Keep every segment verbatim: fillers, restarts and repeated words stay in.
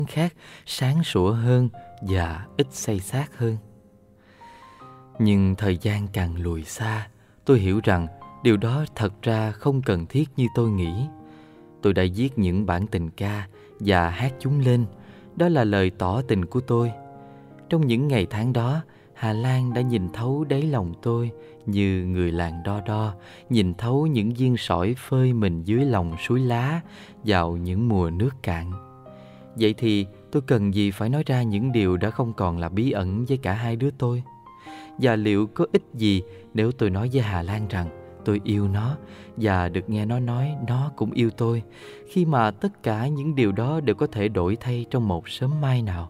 khác sáng sủa hơn và ít xây xát hơn. Nhưng thời gian càng lùi xa, tôi hiểu rằng điều đó thật ra không cần thiết như tôi nghĩ. Tôi đã viết những bản tình ca và hát chúng lên. Đó là lời tỏ tình của tôi. Trong những ngày tháng đó, Hà Lan đã nhìn thấu đáy lòng tôi như người làng đo đo nhìn thấu những viên sỏi phơi mình dưới lòng suối lá vào những mùa nước cạn. Vậy thì tôi cần gì phải nói ra những điều đã không còn là bí ẩn với cả hai đứa tôi? Và liệu có ích gì nếu tôi nói với Hà Lan rằng tôi yêu nó và được nghe nó nói nó cũng yêu tôi, khi mà tất cả những điều đó đều có thể đổi thay trong một sớm mai nào?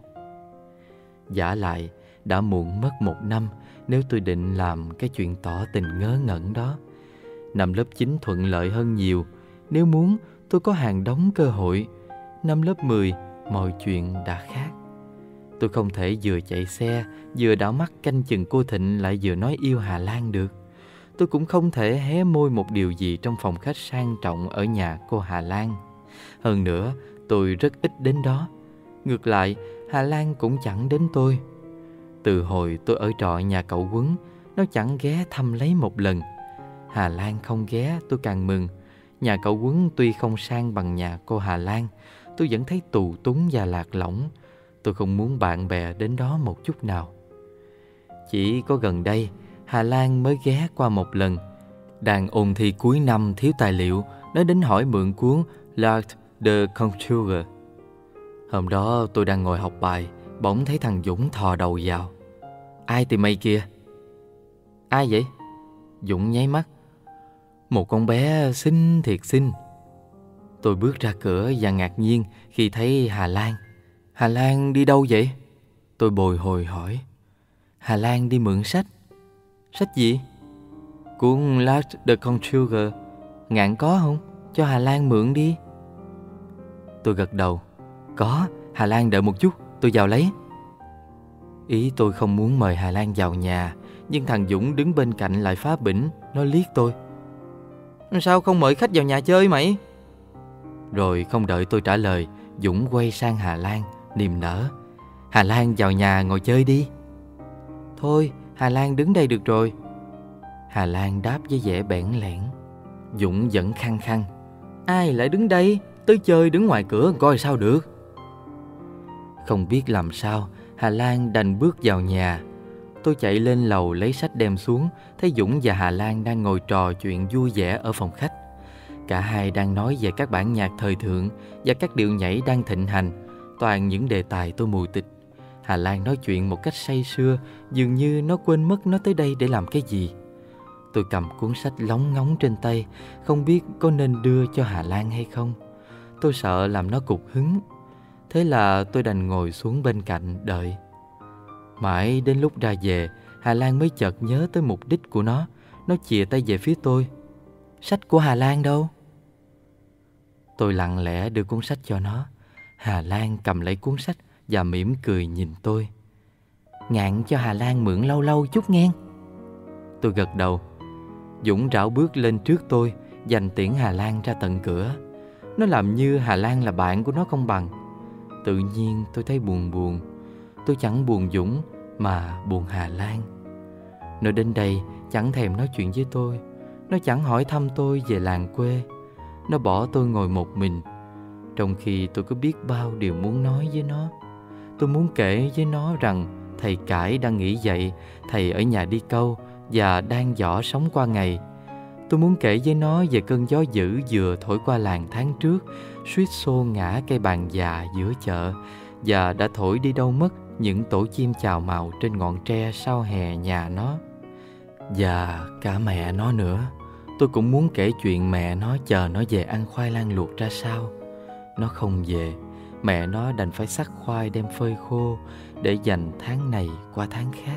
Vả lại, đã muộn mất một năm nếu tôi định làm cái chuyện tỏ tình ngớ ngẩn đó. Năm lớp chín thuận lợi hơn nhiều. Nếu muốn, tôi có hàng đống cơ hội. Năm lớp mười, mọi chuyện đã khác. Tôi không thể vừa chạy xe, vừa đảo mắt canh chừng cô Thịnh lại vừa nói yêu Hà Lan được. Tôi cũng không thể hé môi một điều gì trong phòng khách sang trọng ở nhà cô Hà Lan. Hơn nữa, tôi rất ít đến đó. Ngược lại, Hà Lan cũng chẳng đến tôi. Từ hồi tôi ở trọ nhà cậu Quấn, nó chẳng ghé thăm lấy một lần. Hà Lan không ghé, tôi càng mừng. Nhà cậu Quấn tuy không sang bằng nhà cô Hà Lan, tôi vẫn thấy tù túng và lạc lõng. Tôi không muốn bạn bè đến đó một chút nào. Chỉ có gần đây, Hà Lan mới ghé qua một lần. Đang ôn thi cuối năm thiếu tài liệu, nó đến hỏi mượn cuốn L'Art de Conjurer. Hôm đó tôi đang ngồi học bài, bỗng thấy thằng Dũng thò đầu vào. Ai tìm mày kìa? Ai vậy? Dũng nháy mắt. Một con bé xinh thiệt xinh. Tôi bước ra cửa và ngạc nhiên khi thấy Hà Lan. Hà Lan đi đâu vậy? Tôi bồi hồi hỏi. Hà Lan đi mượn sách. Sách gì? Cuốn L'Art de Conjurer. Ngạn có không? Cho Hà Lan mượn đi. Tôi gật đầu. Có, Hà Lan đợi một chút, tôi vào lấy. Ý tôi không muốn mời Hà Lan vào nhà, nhưng thằng Dũng đứng bên cạnh lại phá bỉnh. Nó liếc tôi. Sao không mời khách vào nhà chơi mày? Rồi không đợi tôi trả lời, Dũng quay sang Hà Lan, niềm nở. Hà Lan vào nhà ngồi chơi đi. Thôi, Hà Lan đứng đây được rồi. Hà Lan đáp với vẻ bẽn lẽn. Dũng vẫn khăng khăng. Ai lại đứng đây? Tới chơi đứng ngoài cửa coi sao được. Không biết làm sao, Hà Lan đành bước vào nhà. Tôi chạy lên lầu lấy sách đem xuống, thấy Dũng và Hà Lan đang ngồi trò chuyện vui vẻ ở phòng khách. Cả hai đang nói về các bản nhạc thời thượng và các điệu nhảy đang thịnh hành, toàn những đề tài tôi mù tịch. Hà Lan nói chuyện một cách say sưa, dường như nó quên mất nó tới đây để làm cái gì. Tôi cầm cuốn sách lóng ngóng trên tay, không biết có nên đưa cho Hà Lan hay không. Tôi sợ làm nó cục hứng. Thế là tôi đành ngồi xuống bên cạnh đợi. Mãi đến lúc ra về, Hà Lan mới chợt nhớ tới mục đích của nó. Nó chìa tay về phía tôi. Sách của Hà Lan đâu? Tôi lặng lẽ đưa cuốn sách cho nó. Hà Lan cầm lấy cuốn sách và mỉm cười nhìn tôi. Ngạn cho Hà Lan mượn lâu lâu chút nghe. Tôi gật đầu. Dũng rảo bước lên trước tôi, giành tiễn Hà Lan ra tận cửa. Nó làm như Hà Lan là bạn của nó không bằng. Tự nhiên tôi thấy buồn buồn. Tôi chẳng buồn Dũng mà buồn Hà Lan. Nó đến đây chẳng thèm nói chuyện với tôi. Nó chẳng hỏi thăm tôi về làng quê. Nó bỏ tôi ngồi một mình, trong khi tôi có biết bao điều muốn nói với nó. Tôi muốn kể với nó rằng thầy Cải đang nghỉ dậy, thầy ở nhà đi câu và đang dõ sống qua ngày. Tôi muốn kể với nó về cơn gió dữ vừa thổi qua làng tháng trước, suýt xô ngã cây bàn già giữa chợ, và đã thổi đi đâu mất những tổ chim chào mào trên ngọn tre sau hè nhà nó. Và cả mẹ nó nữa. Tôi cũng muốn kể chuyện mẹ nó chờ nó về ăn khoai lang luộc ra sao. Nó không về, mẹ nó đành phải xắt khoai đem phơi khô để dành tháng này qua tháng khác.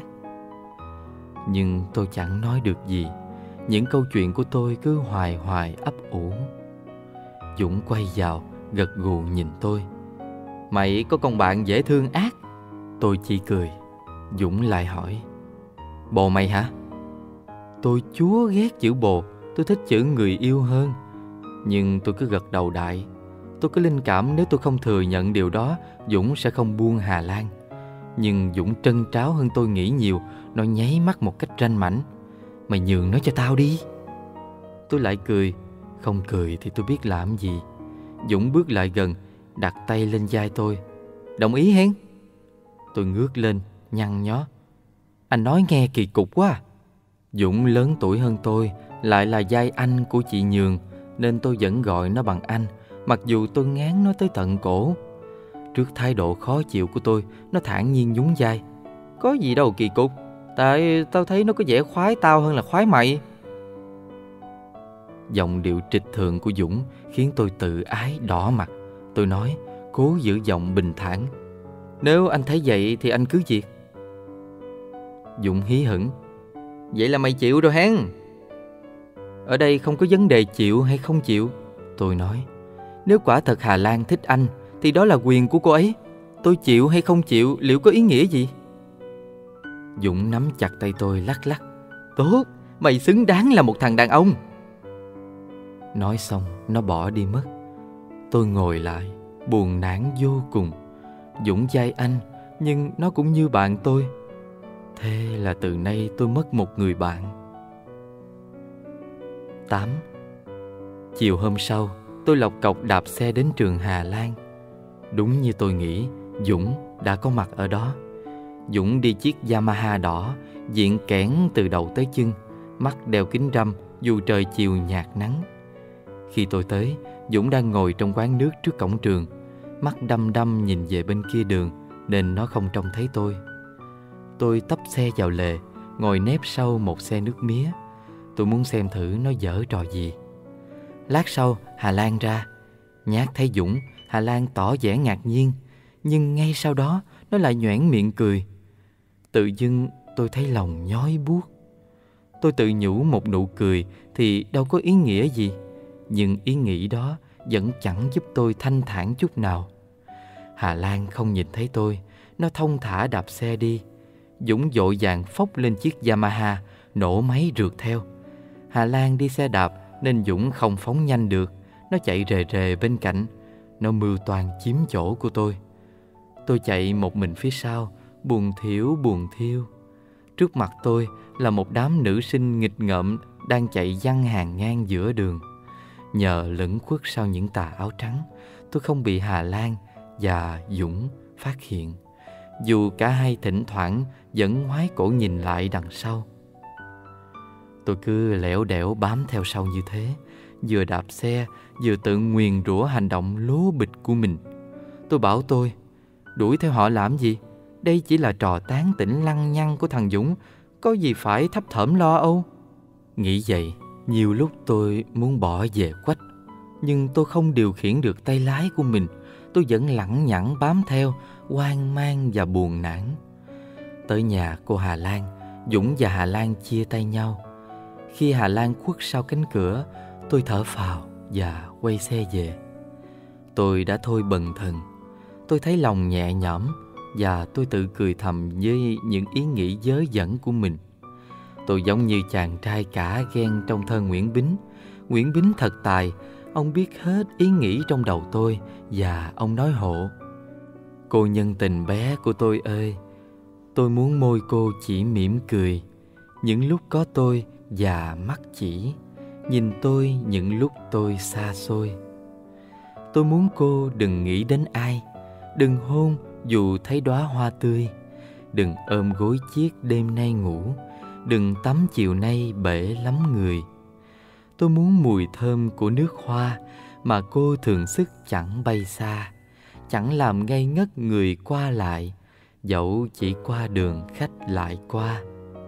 Nhưng tôi chẳng nói được gì. Những câu chuyện của tôi cứ hoài hoài ấp ủ. Dũng quay vào, gật gù nhìn tôi. Mày có con bạn dễ thương ác. Tôi chỉ cười. Dũng lại hỏi. Bồ mày hả? Tôi chúa ghét chữ bồ. Tôi thích chữ người yêu hơn. Nhưng tôi cứ gật đầu đại. Tôi có linh cảm nếu tôi không thừa nhận điều đó, Dũng sẽ không buông Hà Lan. Nhưng Dũng trân tráo hơn tôi nghĩ nhiều. Nó nháy mắt một cách ranh mãnh. Mày nhường nó cho tao đi. Tôi lại cười. Không cười thì tôi biết làm gì. Dũng bước lại gần, đặt tay lên vai tôi. Đồng ý hen? Tôi ngước lên, nhăn nhó. Anh nói nghe kỳ cục quá à. Dũng lớn tuổi hơn tôi, lại là vai anh của chị Nhường, nên tôi vẫn gọi nó bằng anh, mặc dù tôi ngán nó tới tận cổ. Trước thái độ khó chịu của tôi, nó thản nhiên nhún vai. Có gì đâu kỳ cục, tại tao thấy nó có vẻ khoái tao hơn là khoái mày. Giọng điệu trịch thượng của Dũng khiến tôi tự ái đỏ mặt. Tôi nói, cố giữ giọng bình thản. Nếu anh thấy vậy thì anh cứ việc. Dũng hí hửng. Vậy là mày chịu rồi hen? Ở đây không có vấn đề chịu hay không chịu, tôi nói. Nếu quả thật Hà Lan thích anh thì đó là quyền của cô ấy. Tôi chịu hay không chịu liệu có ý nghĩa gì? Dũng nắm chặt tay tôi lắc lắc. Tốt, mày xứng đáng là một thằng đàn ông. Nói xong nó bỏ đi mất. Tôi ngồi lại, buồn nản vô cùng. Dũng vai anh, nhưng nó cũng như bạn tôi. Thế là từ nay tôi mất một người bạn. tám. Chiều hôm sau, tôi lộc cộc đạp xe đến trường Hà Lan. Đúng như tôi nghĩ, Dũng đã có mặt ở đó. Dũng đi chiếc Yamaha đỏ, diện kẽn từ đầu tới chân, mắt đeo kính râm dù trời chiều nhạt nắng. Khi tôi tới, Dũng đang ngồi trong quán nước trước cổng trường, mắt đăm đăm nhìn về bên kia đường nên nó không trông thấy tôi. Tôi tấp xe vào lề, ngồi nép sau một xe nước mía. Tôi muốn xem thử nó giở trò gì. Lát sau, Hà Lan ra. Nhát thấy Dũng, Hà Lan tỏ vẻ ngạc nhiên, nhưng ngay sau đó nó lại nhoẻn miệng cười. Tự dưng tôi thấy lòng nhói buốt. Tôi tự nhủ một nụ cười thì đâu có ý nghĩa gì, nhưng ý nghĩ đó vẫn chẳng giúp tôi thanh thản chút nào. Hà Lan không nhìn thấy tôi, nó thong thả đạp xe đi. Dũng vội vàng phốc lên chiếc Yamaha, nổ máy rượt theo. Hà Lan đi xe đạp nên Dũng không phóng nhanh được. Nó chạy rề rề bên cạnh. Nó mưu toan chiếm chỗ của tôi. Tôi chạy một mình phía sau, buồn thiểu buồn thiêu. Trước mặt tôi là một đám nữ sinh nghịch ngợm đang chạy giăng hàng ngang giữa đường. Nhờ lẫn khuất sau những tà áo trắng, tôi không bị Hà Lan và Dũng phát hiện, dù cả hai thỉnh thoảng vẫn ngoái cổ nhìn lại đằng sau. Tôi cứ lẻo đẻo bám theo sau như thế, vừa đạp xe vừa tự nguyền rủa hành động lố bịch của mình. Tôi bảo tôi, đuổi theo họ làm gì? Đây chỉ là trò tán tỉnh lăng nhăng của thằng Dũng, có gì phải thấp thỏm lo âu. Nghĩ vậy, nhiều lúc tôi muốn bỏ về quách, nhưng tôi không điều khiển được tay lái của mình. Tôi vẫn lẳng nhẳng bám theo, hoang mang và buồn nản. Tới nhà cô Hà Lan, Dũng và Hà Lan chia tay nhau. Khi Hà Lan khuất sau cánh cửa, tôi thở phào và quay xe về. Tôi đã thôi bần thần. Tôi thấy lòng nhẹ nhõm và tôi tự cười thầm với những ý nghĩ dớ dẫn của mình. Tôi giống như chàng trai cả ghen trong thơ Nguyễn Bính. Nguyễn Bính thật tài, ông biết hết ý nghĩ trong đầu tôi và ông nói hộ. Cô nhân tình bé của tôi ơi, tôi muốn môi cô chỉ mỉm cười những lúc có tôi và mắt chỉ nhìn tôi những lúc tôi xa xôi. Tôi muốn cô đừng nghĩ đến ai, đừng hôn dù thấy đóa hoa tươi, đừng ôm gối chiếc đêm nay ngủ, đừng tắm chiều nay bể lắm người. Tôi muốn mùi thơm của nước hoa mà cô thường sức chẳng bay xa, chẳng làm ngây ngất người qua lại, dẫu chỉ qua đường khách lại qua.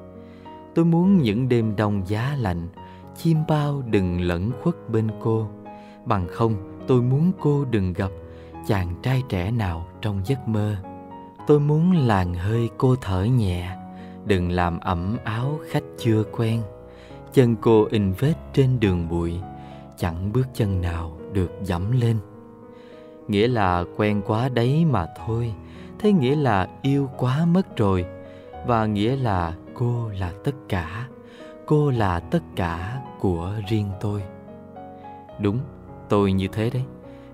Tôi muốn những đêm đông giá lạnh, chim bao đừng lẫn khuất bên cô, bằng không tôi muốn cô đừng gặp chàng trai trẻ nào trong giấc mơ. Tôi muốn làn hơi cô thở nhẹ, đừng làm ẩm áo khách chưa quen. Chân cô in vết trên đường bụi, chẳng bước chân nào được dẫm lên. Nghĩa là quen quá đấy mà thôi, thế nghĩa là yêu quá mất rồi. Và nghĩa là cô là tất cả, cô là tất cả của riêng tôi. Đúng, tôi như thế đấy.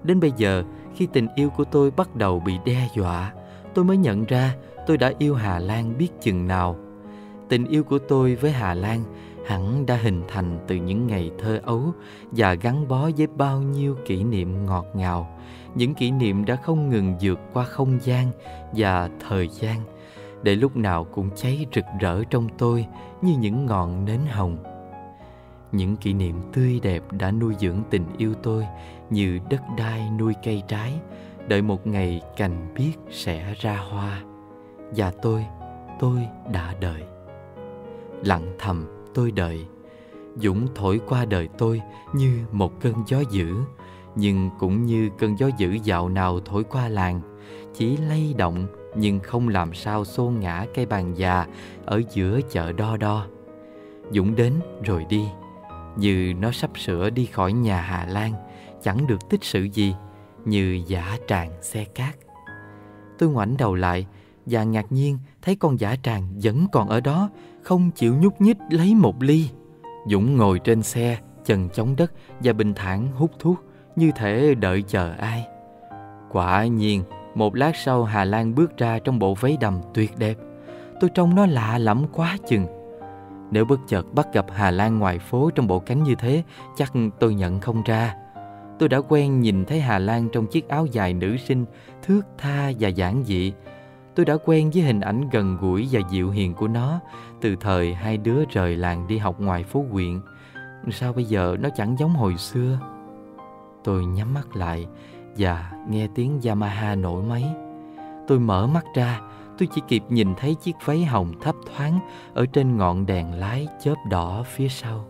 Đến bây giờ, khi tình yêu của tôi bắt đầu bị đe dọa, tôi mới nhận ra tôi đã yêu Hà Lan biết chừng nào. Tình yêu của tôi với Hà Lan hẳn đã hình thành từ những ngày thơ ấu và gắn bó với bao nhiêu kỷ niệm ngọt ngào. Những kỷ niệm đã không ngừng vượt qua không gian và thời gian, để lúc nào cũng cháy rực rỡ trong tôi như những ngọn nến hồng. Những kỷ niệm tươi đẹp đã nuôi dưỡng tình yêu tôi như đất đai nuôi cây trái, đợi một ngày cành biếc sẽ ra hoa. Và tôi, tôi đã đợi. Lặng thầm tôi đợi. Dũng thổi qua đời tôi như một cơn gió dữ, nhưng cũng như cơn gió dữ dạo nào thổi qua làng, chỉ lay động nhưng không làm sao xô ngã cây bàn già ở giữa chợ Đo Đo. Dũng đến rồi đi, như nó sắp sửa đi khỏi nhà Hà Lan, chẳng được tích sự gì, như dã tràng xe cát. Tôi ngoảnh đầu lại và ngạc nhiên thấy con dã tràng vẫn còn ở đó, không chịu nhúc nhích lấy một ly. Dũng ngồi trên xe, chân chống đất và bình thản hút thuốc, như thể đợi chờ ai. Quả nhiên, một lát sau Hà Lan bước ra trong bộ váy đầm tuyệt đẹp. Tôi trông nó lạ lẫm quá chừng. Nếu bất chợt bắt gặp Hà Lan ngoài phố trong bộ cánh như thế, chắc tôi nhận không ra. Tôi đã quen nhìn thấy Hà Lan trong chiếc áo dài nữ sinh, thướt tha và giản dị. Tôi đã quen với hình ảnh gần gũi và dịu hiền của nó từ thời hai đứa rời làng đi học ngoài phố huyện. Sao bây giờ nó chẳng giống hồi xưa? Tôi nhắm mắt lại và nghe tiếng Yamaha nổ máy. Tôi mở mắt ra, tôi chỉ kịp nhìn thấy chiếc váy hồng thấp thoáng ở trên ngọn đèn lái chớp đỏ phía sau.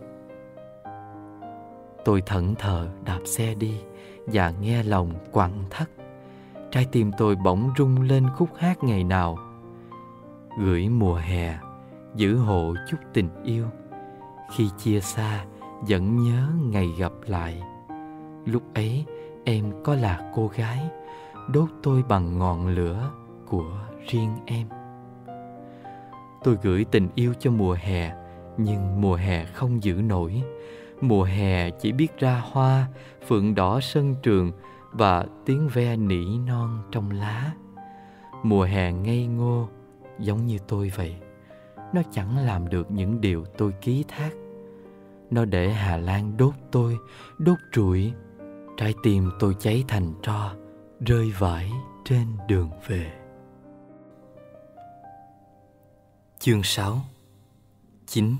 Tôi thẫn thờ đạp xe đi và nghe lòng quặn thắt. Trái tim tôi bỗng rung lên khúc hát ngày nào: gửi mùa hè, giữ hộ chút tình yêu. Khi chia xa, vẫn nhớ ngày gặp lại. Lúc ấy em có là cô gái, đốt tôi bằng ngọn lửa của riêng em. Tôi gửi tình yêu cho mùa hè, nhưng mùa hè không giữ nổi. Mùa hè chỉ biết ra hoa, phượng đỏ sân trường và tiếng ve nỉ non trong lá. Mùa hè ngây ngô, giống như tôi vậy. Nó chẳng làm được những điều tôi ký thác. Nó để Hà Lan đốt tôi, đốt trụi. Trái tim tôi cháy thành tro, rơi vãi trên đường về. Chương sáu. chín.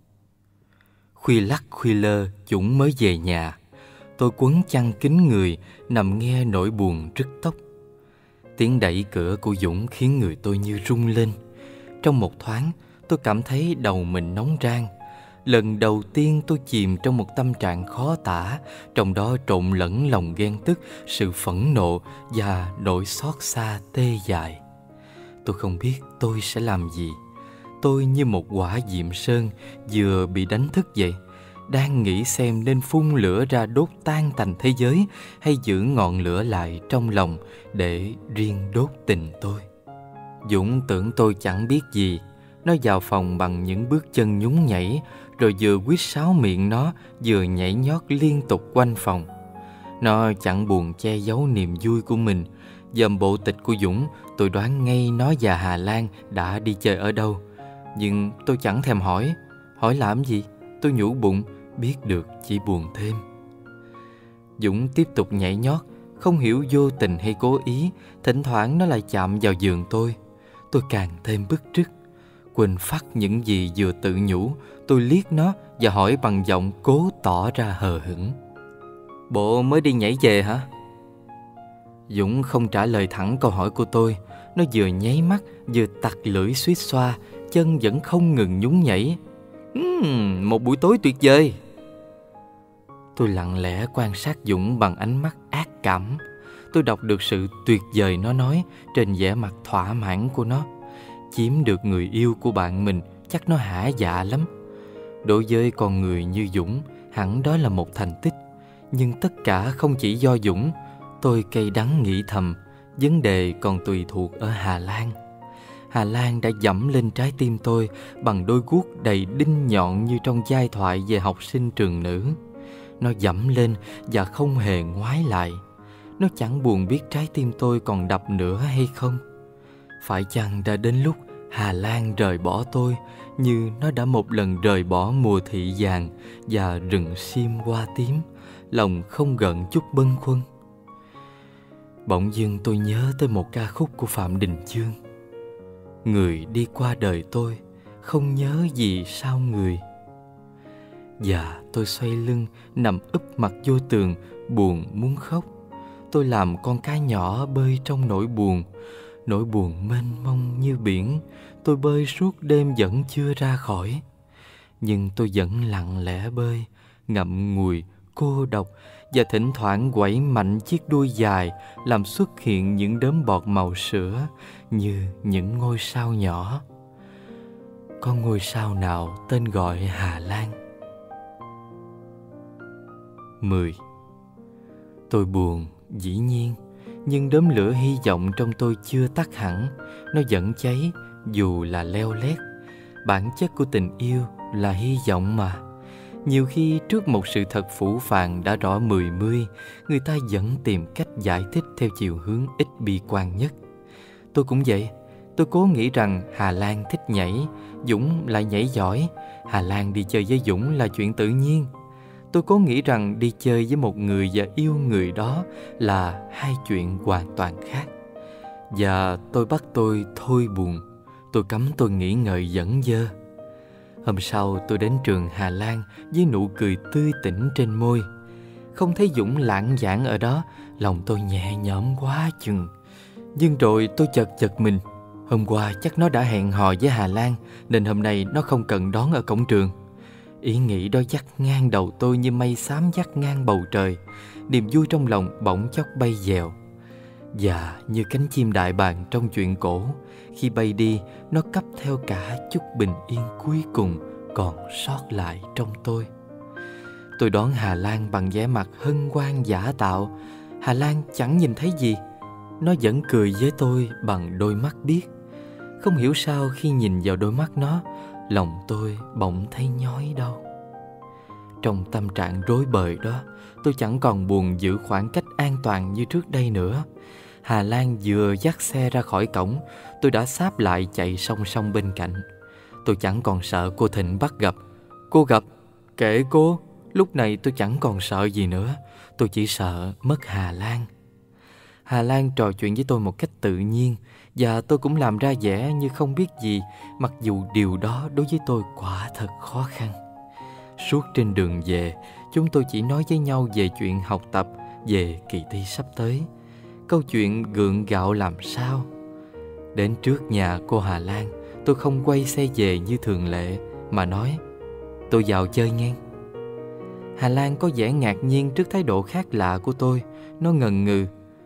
Khuya lắc khuya lơ, Dũng mới về nhà. Tôi quấn chăn kín người, nằm nghe nỗi buồn rứt tóc. Tiếng đẩy cửa của Dũng khiến người tôi như rung lên. Trong một thoáng, tôi cảm thấy đầu mình nóng rang. Lần đầu tiên tôi chìm trong một tâm trạng khó tả, trong đó trộn lẫn lòng ghen tức, sự phẫn nộ và nỗi xót xa tê dại. Tôi không biết tôi sẽ làm gì. Tôi như một quả diệm sơn vừa bị đánh thức vậy, đang nghĩ xem nên phun lửa ra đốt tan tành thế giới hay giữ ngọn lửa lại trong lòng để riêng đốt tình tôi. Dũng tưởng tôi chẳng biết gì. Nó vào phòng bằng những bước chân nhún nhảy, rồi vừa huýt sáo miệng nó, vừa nhảy nhót liên tục quanh phòng. Nó chẳng buồn che giấu niềm vui của mình. Dòm bộ tịch của Dũng, tôi đoán ngay nó và Hà Lan đã đi chơi ở đâu. Nhưng tôi chẳng thèm hỏi. Hỏi làm gì? Tôi nhủ bụng, biết được chỉ buồn thêm. Dũng tiếp tục nhảy nhót, không hiểu vô tình hay cố ý. Thỉnh thoảng nó lại chạm vào giường tôi. Tôi càng thêm bức rứt. Quên phắt những gì vừa tự nhủ, tôi liếc nó và hỏi bằng giọng cố tỏ ra hờ hững: bộ mới đi nhảy về hả? Dũng không trả lời thẳng câu hỏi của tôi. Nó vừa nháy mắt, vừa tặc lưỡi suýt xoa, chân vẫn không ngừng nhún nhảy. uhm, Một buổi tối tuyệt vời. Tôi lặng lẽ quan sát Dũng bằng ánh mắt ác cảm. Tôi đọc được sự tuyệt vời nó nói trên vẻ mặt thỏa mãn của nó. Chiếm được người yêu của bạn mình chắc nó hả dạ lắm. Đối với con người như Dũng, hẳn đó là một thành tích. Nhưng tất cả không chỉ do Dũng. Tôi cay đắng nghĩ thầm, vấn đề còn tùy thuộc ở Hà Lan. Hà Lan đã dẫm lên trái tim tôi bằng đôi guốc đầy đinh nhọn như trong giai thoại về học sinh trường nữ. Nó dẫm lên và không hề ngoái lại. nó chẳng buồn biết trái tim tôi còn đập nữa hay không. Phải chăng đã đến lúc Hà Lan rời bỏ tôi như nó đã một lần rời bỏ mùa thị vàng và rừng sim hoa tím, lòng không gợn chút bâng khuâng. Bỗng dưng tôi nhớ tới một ca khúc của Phạm Đình Chương: người đi qua đời tôi, không nhớ gì sao người. Và tôi xoay lưng nằm úp mặt vô tường, buồn muốn khóc. Tôi làm con cá nhỏ bơi trong nỗi buồn, nỗi buồn mênh mông như biển. Tôi bơi suốt đêm vẫn chưa ra khỏi, nhưng tôi vẫn lặng lẽ bơi, ngậm ngùi, cô độc, và thỉnh thoảng quẩy mạnh chiếc đuôi dài, làm xuất hiện những đốm bọt màu sữa như những ngôi sao nhỏ. Có ngôi sao nào tên gọi Hà Lan? Mười. Tôi buồn, dĩ nhiên, nhưng đốm lửa hy vọng trong tôi chưa tắt hẳn. Nó vẫn cháy, dù là leo lét. Bản chất của tình yêu là hy vọng mà. Nhiều khi trước một sự thật phũ phàng đã rõ mười mươi, người ta vẫn tìm cách giải thích theo chiều hướng ít bi quan nhất. Tôi cũng vậy. Tôi cố nghĩ rằng Hà Lan thích nhảy, Dũng lại nhảy giỏi. Hà Lan đi chơi với Dũng là chuyện tự nhiên. Tôi cố nghĩ rằng đi chơi với một người và yêu người đó là hai chuyện hoàn toàn khác. Và tôi bắt tôi thôi buồn. Tôi cấm tôi nghĩ ngợi dẫn dơ. Hôm sau tôi đến trường Hà Lan với nụ cười tươi tỉnh trên môi. Không thấy Dũng lãng vãng ở đó, lòng tôi nhẹ nhõm quá chừng. Nhưng rồi tôi chợt giật mình. Hôm qua chắc nó đã hẹn hò với Hà Lan, nên hôm nay nó không cần đón ở cổng trường. Ý nghĩ đó dắt ngang đầu tôi như mây xám dắt ngang bầu trời. Niềm vui trong lòng bỗng chốc bay dèo. Và như cánh chim đại bàng trong chuyện cổ, khi bay đi, nó cắp theo cả chút bình yên cuối cùng còn sót lại trong tôi. Tôi đón Hà Lan bằng vẻ mặt hân hoan giả tạo. Hà Lan chẳng nhìn thấy gì. Nó vẫn cười với tôi bằng đôi mắt biếc. Không hiểu sao khi nhìn vào đôi mắt nó, lòng tôi bỗng thấy nhói đau. Trong tâm trạng rối bời đó, tôi chẳng còn buồn giữ khoảng cách an toàn như trước đây nữa. Hà Lan vừa dắt xe ra khỏi cổng, tôi đã sáp lại chạy song song bên cạnh. Tôi chẳng còn sợ cô Thịnh bắt gặp. Cô gặp, kệ cô, lúc này tôi chẳng còn sợ gì nữa. Tôi chỉ sợ mất Hà Lan. Hà Lan trò chuyện với tôi một cách tự nhiên, và tôi cũng làm ra vẻ như không biết gì, mặc dù điều đó đối với tôi quả thật khó khăn. Suốt trên đường về, chúng tôi chỉ nói với nhau về chuyện học tập, về kỳ thi sắp tới, câu chuyện gượng gạo làm sao. Đến trước nhà cô Hà Lan, tôi không quay xe về như thường lệ, mà nói: tôi vào chơi ngang. Hà Lan có vẻ ngạc nhiên trước thái độ khác lạ của tôi. Nó ngần ngừ: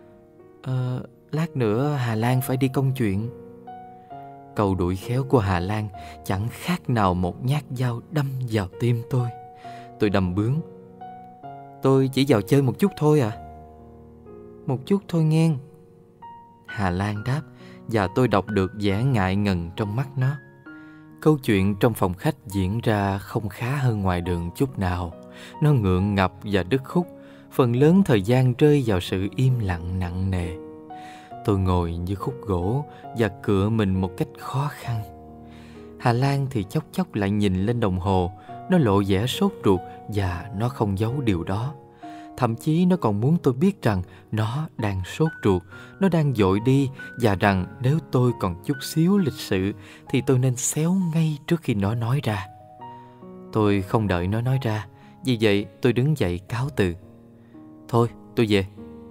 Ờ, lát nữa Hà Lan phải đi công chuyện. Câu đuổi khéo của Hà Lan chẳng khác nào một nhát dao đâm vào tim tôi. Tôi đâm bướng: tôi chỉ vào chơi một chút thôi à. Một chút thôi ngang, Hà Lan đáp, và tôi đọc được vẻ ngại ngần trong mắt nó. Câu chuyện trong phòng khách diễn ra không khá hơn ngoài đường chút nào. Nó ngượng ngập và đứt khúc. Phần lớn thời gian rơi vào sự im lặng nặng nề. Tôi ngồi như khúc gỗ và cựa mình một cách khó khăn. Hà Lan thì chốc chốc lại nhìn lên đồng hồ. Nó lộ vẻ sốt ruột và nó không giấu điều đó. Thậm chí nó còn muốn tôi biết rằng nó đang sốt ruột, nó đang vội đi, và rằng nếu tôi còn chút xíu lịch sự thì tôi nên xéo ngay trước khi nó nói ra. Tôi không đợi nó nói ra, vì vậy tôi đứng dậy cáo từ. Thôi, tôi về.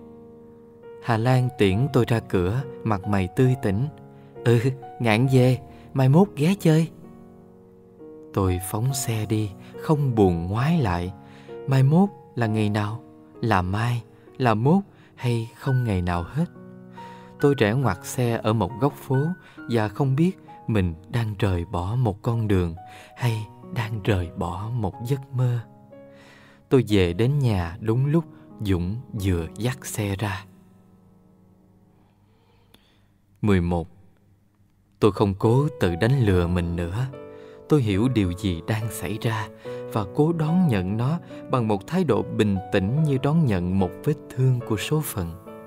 Hà Lan tiễn tôi ra cửa, mặt mày tươi tỉnh. Ừ, ngạn về, mai mốt ghé chơi. Tôi phóng xe đi, không buồn ngoái lại. Mai mốt là ngày nào? Là mai, là mốt hay không ngày nào hết? Tôi rẽ ngoặt xe ở một góc phố và không biết mình đang rời bỏ một con đường hay đang rời bỏ một giấc mơ. Tôi về đến nhà đúng lúc Dũng vừa dắt xe ra. mười một. Tôi không cố tự đánh lừa mình nữa. Tôi hiểu điều gì đang xảy ra và cố đón nhận nó bằng một thái độ bình tĩnh như đón nhận một vết thương của số phận.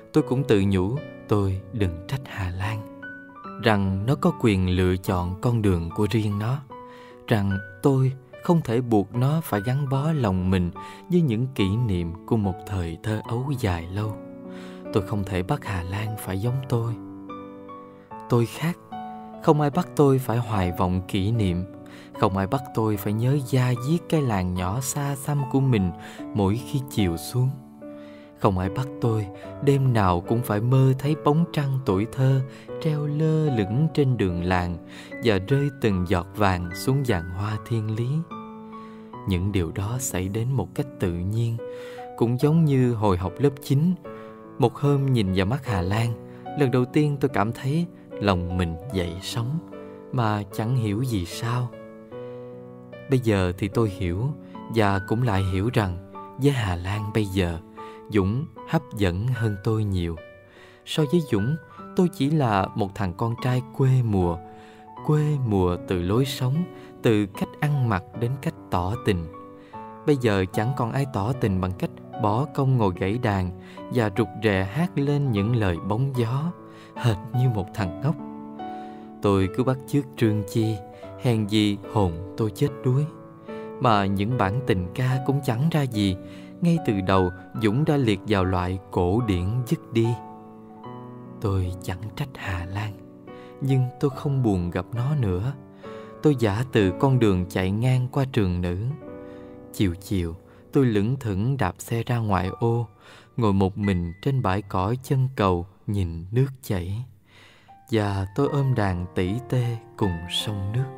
tôi cũng tự nhủ tôi đừng trách Hà Lan, rằng nó có quyền lựa chọn con đường của riêng nó, rằng tôi không thể buộc nó phải gắn bó lòng mình với những kỷ niệm của một thời thơ ấu dài lâu. Tôi không thể bắt Hà Lan phải giống tôi. Tôi khác, không ai bắt tôi phải hoài vọng kỷ niệm, không ai bắt tôi phải nhớ da diết cái làng nhỏ xa xăm của mình mỗi khi chiều xuống. Không ai bắt tôi đêm nào cũng phải mơ thấy bóng trăng tuổi thơ treo lơ lửng trên đường làng và rơi từng giọt vàng xuống giàn hoa thiên lý. Những điều đó xảy đến một cách tự nhiên, cũng giống như hồi học lớp chín. Một hôm nhìn vào mắt Hà Lan, lần đầu tiên tôi cảm thấy lòng mình dậy sóng, mà chẳng hiểu vì sao. Bây giờ thì tôi hiểu, và cũng lại hiểu rằng với Hà Lan bây giờ, Dũng hấp dẫn hơn tôi nhiều. So với Dũng, tôi chỉ là một thằng con trai quê mùa. Quê mùa từ lối sống, từ cách ăn mặc đến cách tỏ tình. Bây giờ chẳng còn ai tỏ tình bằng cách bỏ công ngồi gãy đàn và rụt rè hát lên những lời bóng gió, hệt như một thằng ngốc. Tôi cứ bắt chước Trương Chi, hèn gì hồn tôi chết đuối. Mà những bản tình ca cũng chẳng ra gì. Ngay từ đầu Dũng đã liệt vào loại cổ điển dứt đi. Tôi chẳng trách Hà Lan, nhưng tôi không buồn gặp nó nữa. Tôi giả từ con đường chạy ngang qua trường nữ. Chiều chiều tôi lững thững đạp xe ra ngoại ô, ngồi một mình trên bãi cỏ chân cầu nhìn nước chảy. Và tôi ôm đàn tỉ tê cùng sông nước.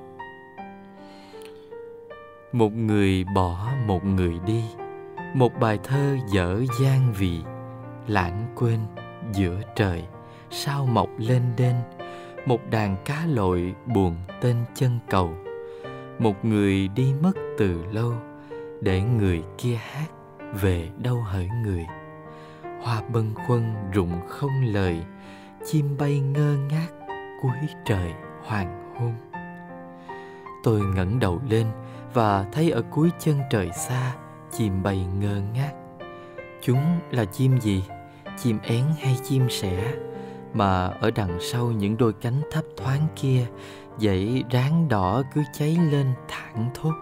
Một người bỏ một người đi, một bài thơ dở dang vì lãng quên giữa trời sao mọc lên đên. Một đàn cá lội buồn tên chân cầu. Một người đi mất từ lâu, để người kia hát về đâu hỡi người. Hoa bâng khuâng rụng không lời, chim bay ngơ ngác cuối trời hoàng hôn. Tôi ngẩng đầu lên và thấy ở cuối chân trời xa chim bay ngơ ngác. Chúng là chim gì? Chim én hay chim sẻ? Mà ở đằng sau những đôi cánh thấp thoáng kia, dãy ráng đỏ cứ cháy lên thảng thốt.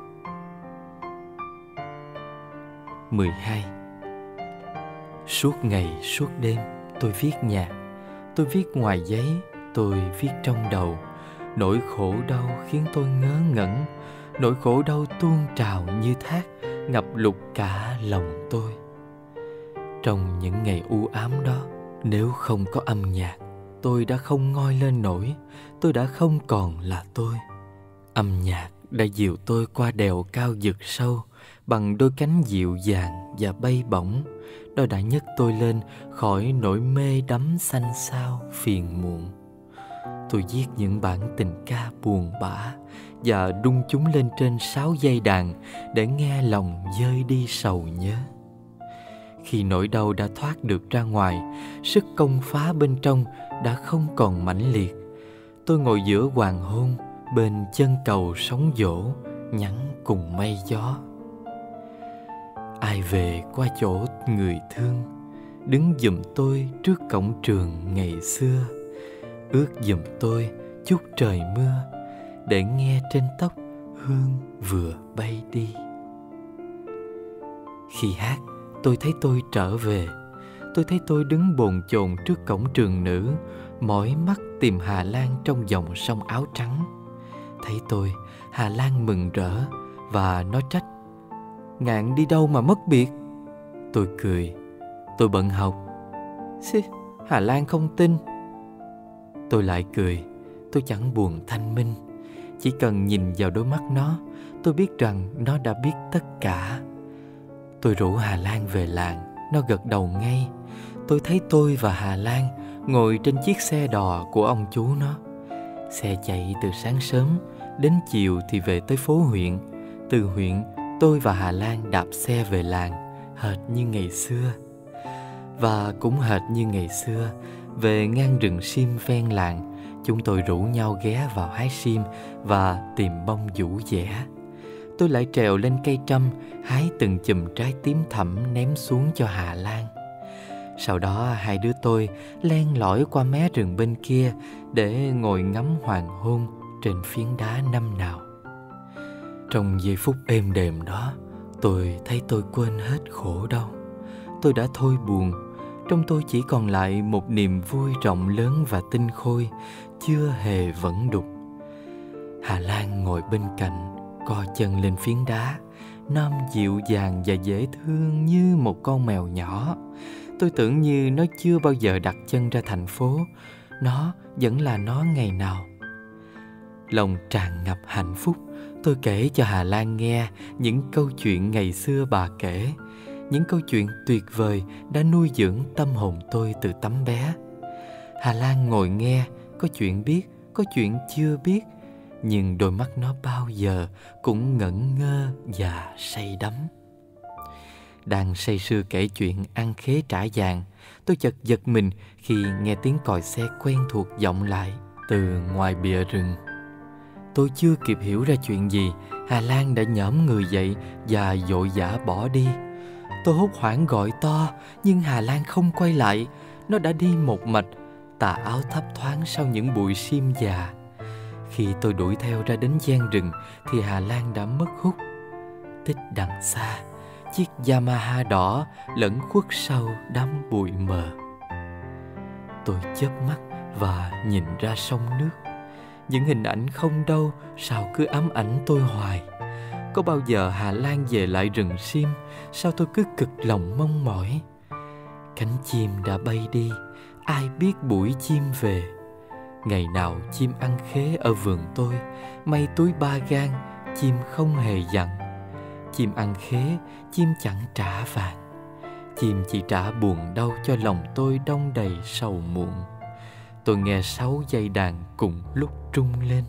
mười hai. Suốt ngày suốt đêm tôi viết nhạc. Tôi viết ngoài giấy, tôi viết trong đầu. Nỗi khổ đau khiến tôi ngớ ngẩn. Nỗi khổ đau tuôn trào như thác, ngập lụt cả lòng tôi. Trong những ngày u ám đó, nếu không có âm nhạc, tôi đã không ngoi lên nổi. Tôi đã không còn là tôi. Âm nhạc đã dìu tôi qua đèo cao vực sâu bằng đôi cánh dịu dàng và bay bổng. Nó đã nhấc tôi lên khỏi nỗi mê đắm xanh xao phiền muộn. Tôi viết những bản tình ca buồn bã và đung chúng lên trên sáu dây đàn để nghe lòng vơi đi sầu nhớ. Khi nỗi đau đã thoát được ra ngoài, sức công phá bên trong đã không còn mãnh liệt. Tôi ngồi giữa hoàng hôn bên chân cầu sóng vỗ, nhắn cùng mây gió. Ai về qua chỗ người thương, đứng giùm tôi trước cổng trường ngày xưa. Ước giùm tôi chút trời mưa, để nghe trên tóc hương vừa bay đi. Khi hát, tôi thấy tôi trở về. Tôi thấy tôi đứng bồn chồn trước cổng trường nữ, mỏi mắt tìm Hà Lan trong dòng sông áo trắng. Thấy tôi, Hà Lan mừng rỡ và nó trách: "Ngạn đi đâu mà mất biệt?" Tôi cười: "Tôi bận học." Xì, Hà Lan không tin. Tôi lại cười: "Tôi chẳng buồn thanh minh. Chỉ cần nhìn vào đôi mắt nó, tôi biết rằng nó đã biết tất cả." Tôi rủ Hà Lan về làng, nó gật đầu ngay. Tôi thấy tôi và Hà Lan ngồi trên chiếc xe đò của ông chú nó. Xe chạy từ sáng sớm, đến chiều thì về tới phố huyện. Từ huyện, tôi và Hà Lan đạp xe về làng, hệt như ngày xưa. Và cũng hệt như ngày xưa, về ngang rừng sim ven làng, chúng tôi rủ nhau ghé vào hái sim và tìm bông vũ dẻ. Tôi lại trèo lên cây trâm, hái từng chùm trái tím thẳm ném xuống cho Hà Lan. Sau đó hai đứa tôi len lỏi qua mé rừng bên kia để ngồi ngắm hoàng hôn trên phiến đá năm nào. Trong giây phút êm đềm đó, tôi thấy tôi quên hết khổ đau. Tôi đã thôi buồn, trong tôi chỉ còn lại một niềm vui rộng lớn và tinh khôi, chưa hề vẩn đục. Hà Lan ngồi bên cạnh, co chân lên phiến đá, nom dịu dàng và dễ thương như một con mèo nhỏ. Tôi tưởng như nó chưa bao giờ đặt chân ra thành phố, nó vẫn là nó ngày nào. Lòng tràn ngập hạnh phúc, tôi kể cho Hà Lan nghe những câu chuyện ngày xưa bà kể, những câu chuyện tuyệt vời đã nuôi dưỡng tâm hồn tôi từ tấm bé. Hà Lan ngồi nghe, có chuyện biết, có chuyện chưa biết, nhưng đôi mắt nó bao giờ cũng ngẩn ngơ và say đắm. Đang say sưa kể chuyện ăn khế trả vàng, tôi chợt giật mình khi nghe tiếng còi xe quen thuộc vọng lại từ ngoài bìa rừng. Tôi chưa kịp hiểu ra chuyện gì, Hà Lan đã nhổm người dậy và vội vã bỏ đi. Tôi hốt hoảng gọi to, nhưng Hà Lan không quay lại. Nó đã đi một mạch, tà áo thấp thoáng sau những bụi sim già. Khi tôi đuổi theo ra đến gian rừng thì Hà Lan đã mất hút. Tích đằng xa, chiếc Yamaha đỏ lẫn khuất sau đám bụi mờ. Tôi chớp mắt và nhìn ra sông nước. Những hình ảnh không đâu sao cứ ám ảnh tôi hoài. Có bao giờ Hà Lan về lại rừng sim? Sao tôi cứ cực lòng mong mỏi? Cánh chim đã bay đi, ai biết buổi chim về. Ngày nào chim ăn khế ở vườn tôi, may túi ba gang, chim không hề dặn. Chim ăn khế, chim chẳng trả vàng. Chim chỉ trả buồn đau cho lòng tôi đong đầy sầu muộn. Tôi nghe sáu dây đàn cùng lúc trung lên.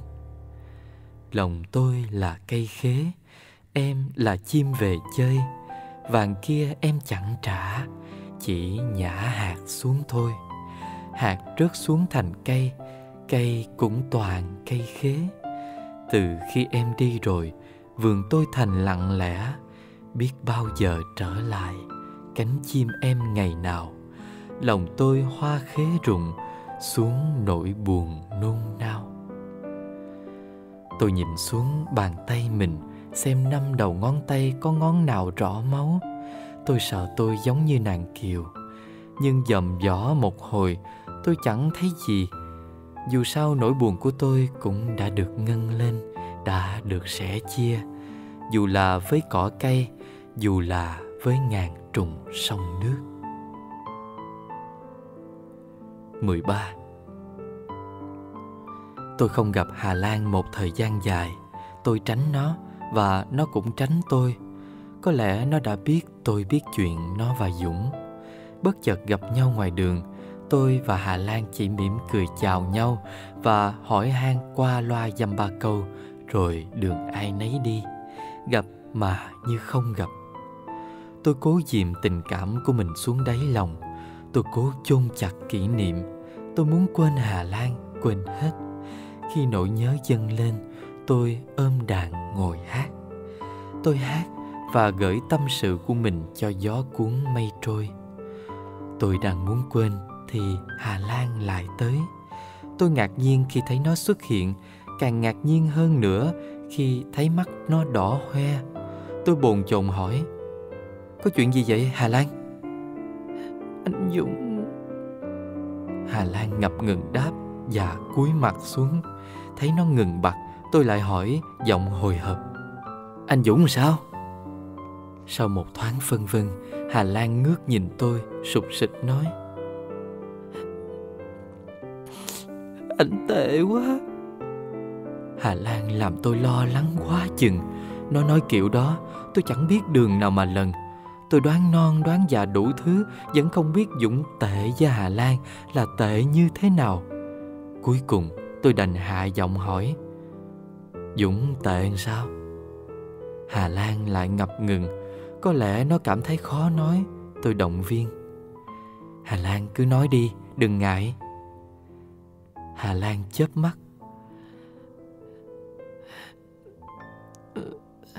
Lòng tôi là cây khế, em là chim về chơi. Vàng kia em chẳng trả, chỉ nhả hạt xuống thôi. Hạt rớt xuống thành cây, cây cũng toàn cây khế. Từ khi em đi rồi, vườn tôi thành lặng lẽ. Biết bao giờ trở lại cánh chim em ngày nào. Lòng tôi hoa khế rụng xuống nỗi buồn nôn nao. Tôi nhìn xuống bàn tay mình, xem năm đầu ngón tay có ngón nào rõ máu. Tôi sợ tôi giống như nàng Kiều, nhưng dòm dõ một hồi tôi chẳng thấy gì. Dù sao nỗi buồn của tôi cũng đã được ngân lên, đã được sẻ chia. Dù là với cỏ cây, dù là với ngàn trùng sông nước. mười ba. Tôi không gặp Hà Lan một thời gian dài. Tôi tránh nó và nó cũng tránh tôi. Có lẽ nó đã biết tôi biết chuyện nó và Dũng. Bất chợt gặp nhau ngoài đường, tôi và Hà Lan chỉ mỉm cười chào nhau và hỏi han qua loa dăm ba câu, rồi đường ai nấy đi. Gặp mà như không gặp. Tôi cố dìm tình cảm của mình xuống đáy lòng. Tôi cố chôn chặt kỷ niệm. Tôi muốn quên Hà Lan, quên hết. Khi nỗi nhớ dâng lên, tôi ôm đàn ngồi hát. Tôi hát và gửi tâm sự của mình cho gió cuốn mây trôi. Tôi đang muốn quên thì Hà Lan lại tới. Tôi ngạc nhiên khi thấy nó xuất hiện, càng ngạc nhiên hơn nữa khi thấy mắt nó đỏ hoe. Tôi bồn chồn hỏi: có chuyện gì vậy Hà Lan? Anh Dũng. Hà Lan ngập ngừng đáp và cúi mặt xuống. Thấy nó ngừng bặt, tôi lại hỏi giọng hồi hộp: anh Dũng sao? Sau một thoáng phân vân, Hà Lan ngước nhìn tôi, sụp sịch nói: anh tệ quá. Hà Lan làm tôi lo lắng quá chừng. Nó nói kiểu đó, tôi chẳng biết đường nào mà lần. Tôi đoán non đoán già đủ thứ, vẫn không biết Dũng tệ với Hà Lan là tệ như thế nào. Cuối cùng tôi đành hạ giọng hỏi: Dũng tệ làm sao? Hà Lan lại ngập ngừng. Có lẽ nó cảm thấy khó nói. Tôi động viên: Hà Lan cứ nói đi, đừng ngại. Hà Lan chớp mắt: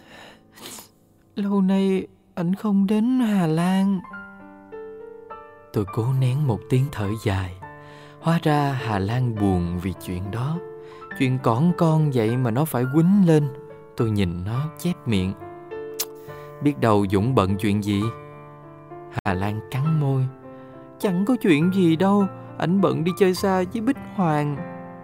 lâu nay ảnh không đến Hà Lan. Tôi cố nén một tiếng thở dài. Hóa ra Hà Lan buồn vì chuyện đó. Chuyện cỏn con vậy mà nó phải quýnh lên. Tôi nhìn nó chép miệng. Biết đâu Dũng bận chuyện gì. Hà Lan cắn môi. Chẳng có chuyện gì đâu, ảnh bận đi chơi xa với Bích Hoàng.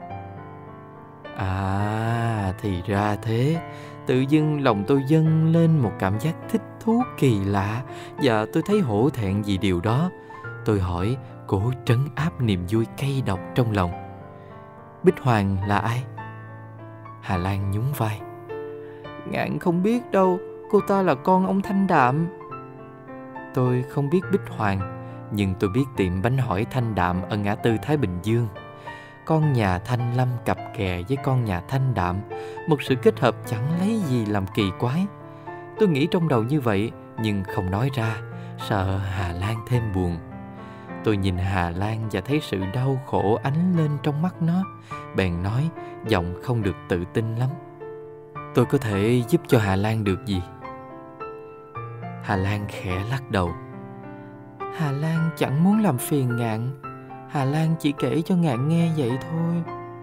À, thì ra thế. Tự dưng lòng tôi dâng lên một cảm giác thích thú kỳ lạ, và tôi thấy hổ thẹn vì điều đó. Tôi hỏi, cố trấn áp niềm vui cay độc trong lòng. Bích Hoàng là ai? Hà Lan nhún vai. Ngạn không biết đâu, cô ta là con ông Thanh Đạm. Tôi không biết Bích Hoàng, nhưng tôi biết tiệm bánh hỏi Thanh Đạm ở ngã tư Thái Bình Dương. Con nhà Thanh Lâm cặp kè với con nhà Thanh Đạm, một sự kết hợp chẳng lấy gì làm kỳ quái. Tôi nghĩ trong đầu như vậy, nhưng không nói ra, sợ Hà Lan thêm buồn. Tôi nhìn Hà Lan và thấy sự đau khổ ánh lên trong mắt nó, bèn nói, giọng không được tự tin lắm. Tôi có thể giúp cho Hà Lan được gì? Hà Lan khẽ lắc đầu. Hà Lan chẳng muốn làm phiền Ngạn. Hà Lan chỉ kể cho Ngạn nghe vậy thôi.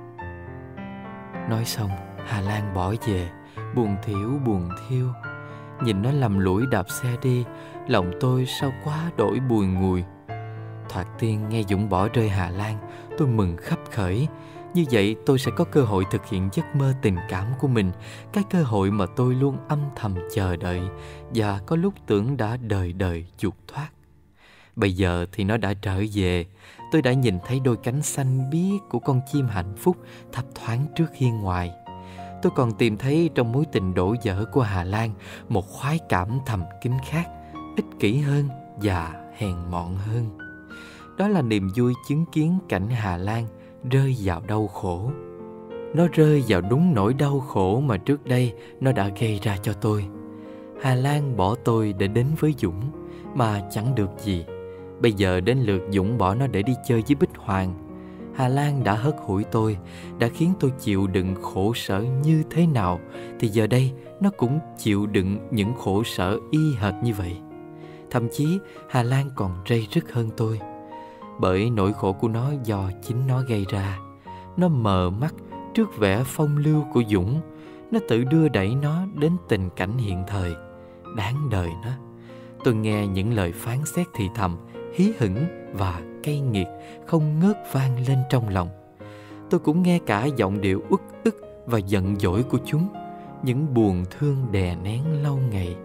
Nói xong, Hà Lan bỏ về, buồn thiểu buồn thiêu. Nhìn nó lầm lũi đạp xe đi, lòng tôi sao quá đổi bùi ngùi. Thoạt tiên nghe Dũng bỏ rơi Hà Lan, tôi mừng khấp khởi. Như vậy tôi sẽ có cơ hội thực hiện giấc mơ tình cảm của mình, cái cơ hội mà tôi luôn âm thầm chờ đợi và có lúc tưởng đã đời đời chuộc thoát. Bây giờ thì nó đã trở về. Tôi đã nhìn thấy đôi cánh xanh biếc của con chim hạnh phúc thấp thoáng trước hiên ngoài. Tôi còn tìm thấy trong mối tình đổ vỡ của Hà Lan một khoái cảm thầm kín khác, ích kỷ hơn và hèn mọn hơn. Đó là niềm vui chứng kiến cảnh Hà Lan rơi vào đau khổ. Nó rơi vào đúng nỗi đau khổ mà trước đây nó đã gây ra cho tôi. Hà Lan bỏ tôi để đến với Dũng mà chẳng được gì. Bây giờ đến lượt Dũng bỏ nó để đi chơi với Bích Hoàng. Hà Lan đã hất hủi tôi, đã khiến tôi chịu đựng khổ sở như thế nào, thì giờ đây nó cũng chịu đựng những khổ sở y hệt như vậy. Thậm chí Hà Lan còn rây rứt hơn tôi, bởi nỗi khổ của nó do chính nó gây ra. Nó mờ mắt trước vẻ phong lưu của Dũng. Nó tự đưa đẩy nó đến tình cảnh hiện thời. Đáng đời nó. Tôi nghe những lời phán xét thì thầm, hí hửng và cay nghiệt không ngớt vang lên trong lòng. Tôi cũng nghe cả giọng điệu uất ức và giận dỗi của chúng, những buồn thương đè nén lâu ngày.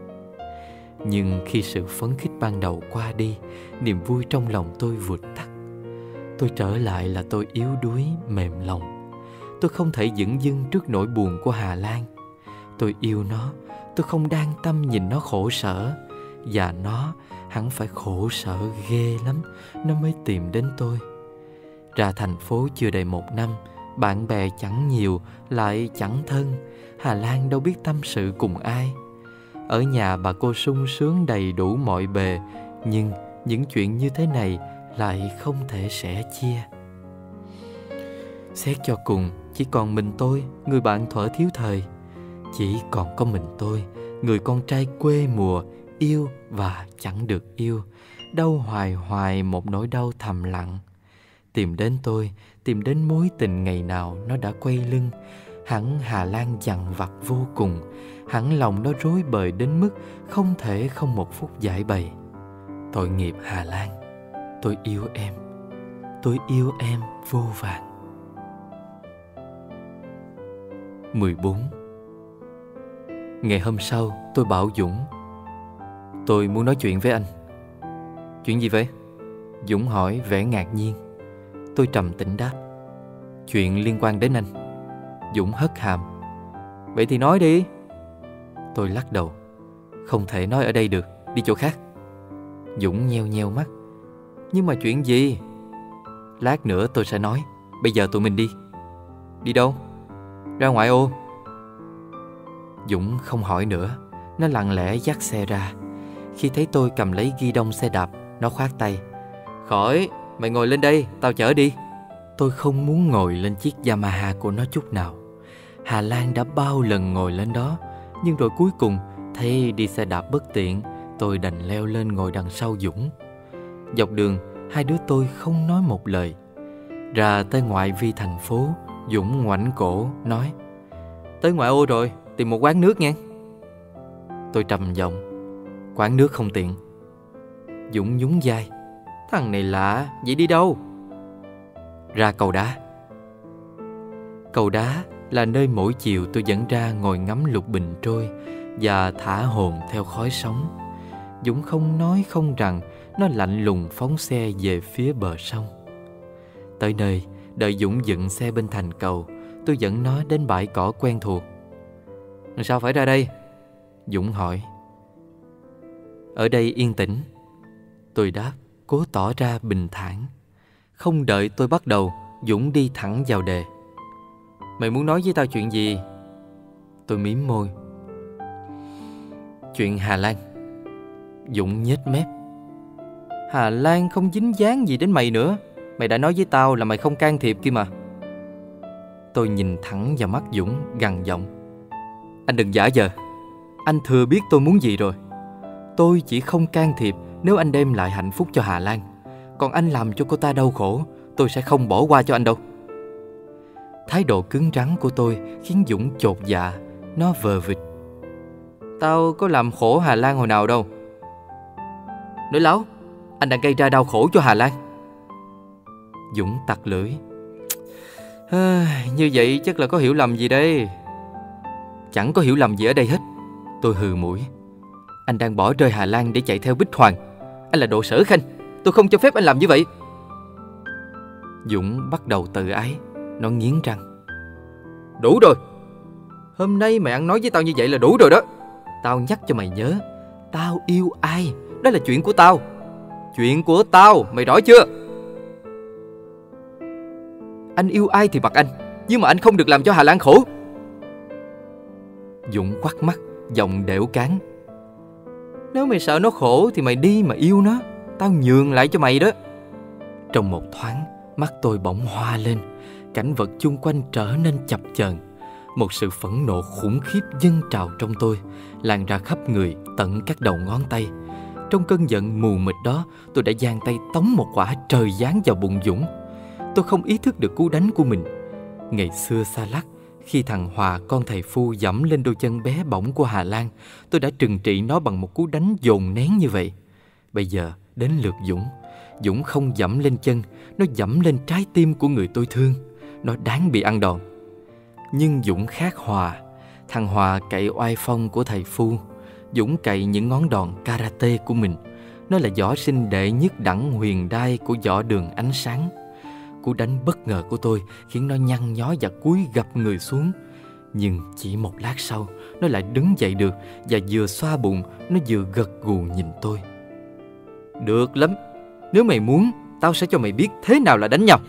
Nhưng khi sự phấn khích ban đầu qua đi, niềm vui trong lòng tôi vụt tắt. Tôi trở lại là tôi yếu đuối, mềm lòng. Tôi không thể dửng dưng trước nỗi buồn của Hà Lan. Tôi yêu nó, tôi không đang tâm nhìn nó khổ sở. Và nó hẳn phải khổ sở ghê lắm, nó mới tìm đến tôi. Ra thành phố chưa đầy một năm, bạn bè chẳng nhiều, lại chẳng thân. Hà Lan đâu biết tâm sự cùng ai. Ở nhà bà cô sung sướng đầy đủ mọi bề, nhưng những chuyện như thế này lại không thể sẻ chia. Xét cho cùng, chỉ còn mình tôi, người bạn thuở thiếu thời. Chỉ còn có mình tôi, người con trai quê mùa, yêu và chẳng được yêu, đau hoài hoài một nỗi đau thầm lặng. Tìm đến tôi, tìm đến mối tình ngày nào nó đã quay lưng. Hẳn Hà Lan dằn vặt vô cùng, hẳn lòng nó rối bời đến mức không thể không một phút giải bày. Tội nghiệp Hà Lan, tôi yêu em, tôi yêu em vô vàn. mười bốn. Ngày hôm sau, tôi bảo Dũng, tôi muốn nói chuyện với anh. Chuyện gì vậy? Dũng hỏi vẻ ngạc nhiên. Tôi trầm tĩnh đáp, chuyện liên quan đến anh. Dũng hất hàm, vậy thì nói đi. Tôi lắc đầu, không thể nói ở đây được, đi chỗ khác. Dũng nheo nheo mắt, nhưng mà chuyện gì? Lát nữa tôi sẽ nói, bây giờ tụi mình đi. Đi đâu? Ra ngoại ô. Dũng không hỏi nữa, nó lặng lẽ dắt xe ra. Khi thấy tôi cầm lấy ghi đông xe đạp, nó khoát tay, khỏi, mày ngồi lên đây, tao chở đi. Tôi không muốn ngồi lên chiếc Yamaha của nó chút nào. Hà Lan đã bao lần ngồi lên đó, nhưng rồi cuối cùng thấy đi xe đạp bất tiện, tôi đành leo lên ngồi đằng sau Dũng. Dọc đường, Hai đứa tôi không nói một lời. Ra tới ngoại vi thành phố, Dũng ngoảnh cổ nói: "Tới ngoại ô rồi, tìm một quán nước nha." Tôi trầm giọng: "Quán nước không tiện." Dũng nhún vai: "Thằng này lạ, vậy đi đâu?" "Ra cầu đá." Cầu đá là nơi mỗi chiều tôi dẫn ra ngồi ngắm lục bình trôi và thả hồn theo khói sóng. Dũng không nói không rằng, nó lạnh lùng phóng xe về phía bờ sông. Tới nơi, đợi Dũng dựng xe bên thành cầu, tôi dẫn nó đến bãi cỏ quen thuộc. "Sao phải ra đây?" Dũng hỏi. "Ở đây yên tĩnh." Tôi đáp, cố tỏ ra bình thản. Không đợi tôi bắt đầu, Dũng đi thẳng vào đề. "Mày muốn nói với tao chuyện gì?" Tôi mím môi. "Chuyện Hà Lan." Dũng nhếch mép. "Hà Lan không dính dáng gì đến mày nữa. Mày đã nói với tao là mày không can thiệp kia mà." Tôi nhìn thẳng vào mắt Dũng, gằn giọng: "Anh đừng giả vờ. Anh thừa biết tôi muốn gì rồi. Tôi chỉ không can thiệp nếu anh đem lại hạnh phúc cho Hà Lan. Còn anh làm cho cô ta đau khổ, tôi sẽ không bỏ qua cho anh đâu." Thái độ cứng rắn của tôi khiến Dũng chột dạ. Nó vờ vịt: "Tao có làm khổ Hà Lan hồi nào đâu." "Nói láo, anh đang gây ra đau khổ cho Hà Lan." Dũng tặc lưỡi: "Như vậy chắc là có hiểu lầm gì đây." "Chẳng có hiểu lầm gì ở đây hết." Tôi hừ mũi: "Anh đang bỏ rơi Hà Lan để chạy theo Bích Hoàng. Anh là đồ sở khanh. Tôi không cho phép anh làm như vậy." Dũng bắt đầu tự ái. Nó nghiến răng: "Đủ rồi. Hôm nay mày ăn nói với tao như vậy là đủ rồi đó. Tao nhắc cho mày nhớ, tao yêu ai, đó là chuyện của tao. Chuyện của tao, mày rõ chưa? Anh yêu ai thì mặc anh, nhưng mà anh không được làm cho Hà Lan khổ." Dũng quắt mắt, giọng đểu cáng: "Nếu mày sợ nó khổ thì mày đi mà yêu nó. Tao nhường lại cho mày đó." Trong một thoáng, mắt tôi bỗng hoa lên. Cảnh vật chung quanh trở nên chập chờn. Một sự phẫn nộ khủng khiếp dâng trào trong tôi, lan ra khắp người tận các đầu ngón tay. Trong cơn giận mù mịt đó, tôi đã giang tay tống một quả trời giáng vào bụng Dũng. Tôi không ý thức được cú đánh của mình. Ngày xưa xa lắc, khi thằng Hòa con thầy Phu dẫm lên đôi chân bé bỏng của Hà Lan, tôi đã trừng trị nó bằng một cú đánh dồn nén như vậy. Bây giờ đến lượt Dũng. Dũng không dẫm lên chân, nó dẫm lên trái tim của người tôi thương. Nó đáng bị ăn đòn. Nhưng Dũng khác Hòa. Thằng Hòa cậy oai phong của thầy Phu, Dũng cậy những ngón đòn karate của mình. Nó là võ sinh đệ nhất đẳng huyền đai của võ đường ánh sáng. Cú đánh bất ngờ của tôi khiến nó nhăn nhó và cúi gập người xuống. Nhưng chỉ một lát sau, nó lại đứng dậy được, và vừa xoa bụng, nó vừa gật gù nhìn tôi. "Được lắm, nếu mày muốn, tao sẽ cho mày biết thế nào là đánh nhau."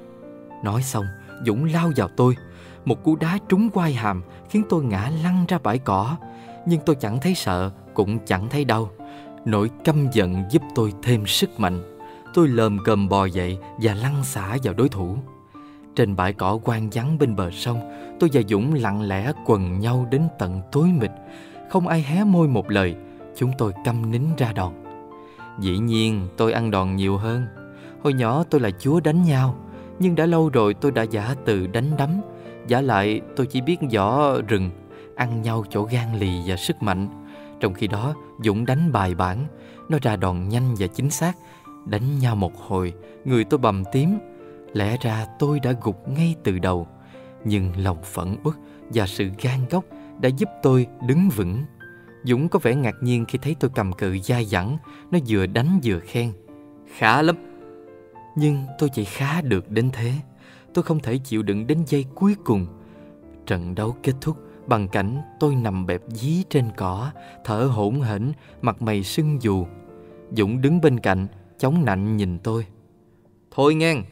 Nói xong, Dũng lao vào tôi. Một cú đá trúng quai hàm khiến tôi ngã lăn ra bãi cỏ. Nhưng tôi chẳng thấy sợ, cũng chẳng thấy đau. Nỗi căm giận giúp tôi thêm sức mạnh. Tôi lồm cồm bò dậy và lăn xả vào đối thủ. Trên bãi cỏ quang vắng bên bờ sông, tôi và Dũng lặng lẽ quần nhau đến tận tối mịt. Không ai hé môi một lời. Chúng tôi câm nín ra đòn. Dĩ nhiên tôi ăn đòn nhiều hơn. Hồi nhỏ tôi là chúa đánh nhau, nhưng đã lâu rồi tôi đã giả từ đánh đấm. Giả lại tôi chỉ biết võ rừng, ăn nhau chỗ gan lì và sức mạnh. Trong khi đó Dũng đánh bài bản. Nó ra đòn nhanh và chính xác. Đánh nhau một hồi, người tôi bầm tím. Lẽ ra tôi đã gục ngay từ đầu. Nhưng lòng phẫn uất và sự gan góc đã giúp tôi đứng vững. Dũng có vẻ ngạc nhiên khi thấy tôi cầm cự dai dẳng. Nó vừa đánh vừa khen: "Khá lắm." Nhưng tôi chỉ khá được đến thế. Tôi không thể chịu đựng đến giây cuối cùng. Trận đấu kết thúc bằng cảnh tôi nằm bẹp dí trên cỏ, thở hổn hển, mặt mày sưng vù. Dũng đứng bên cạnh, chống nạnh nhìn tôi: "Thôi ngang."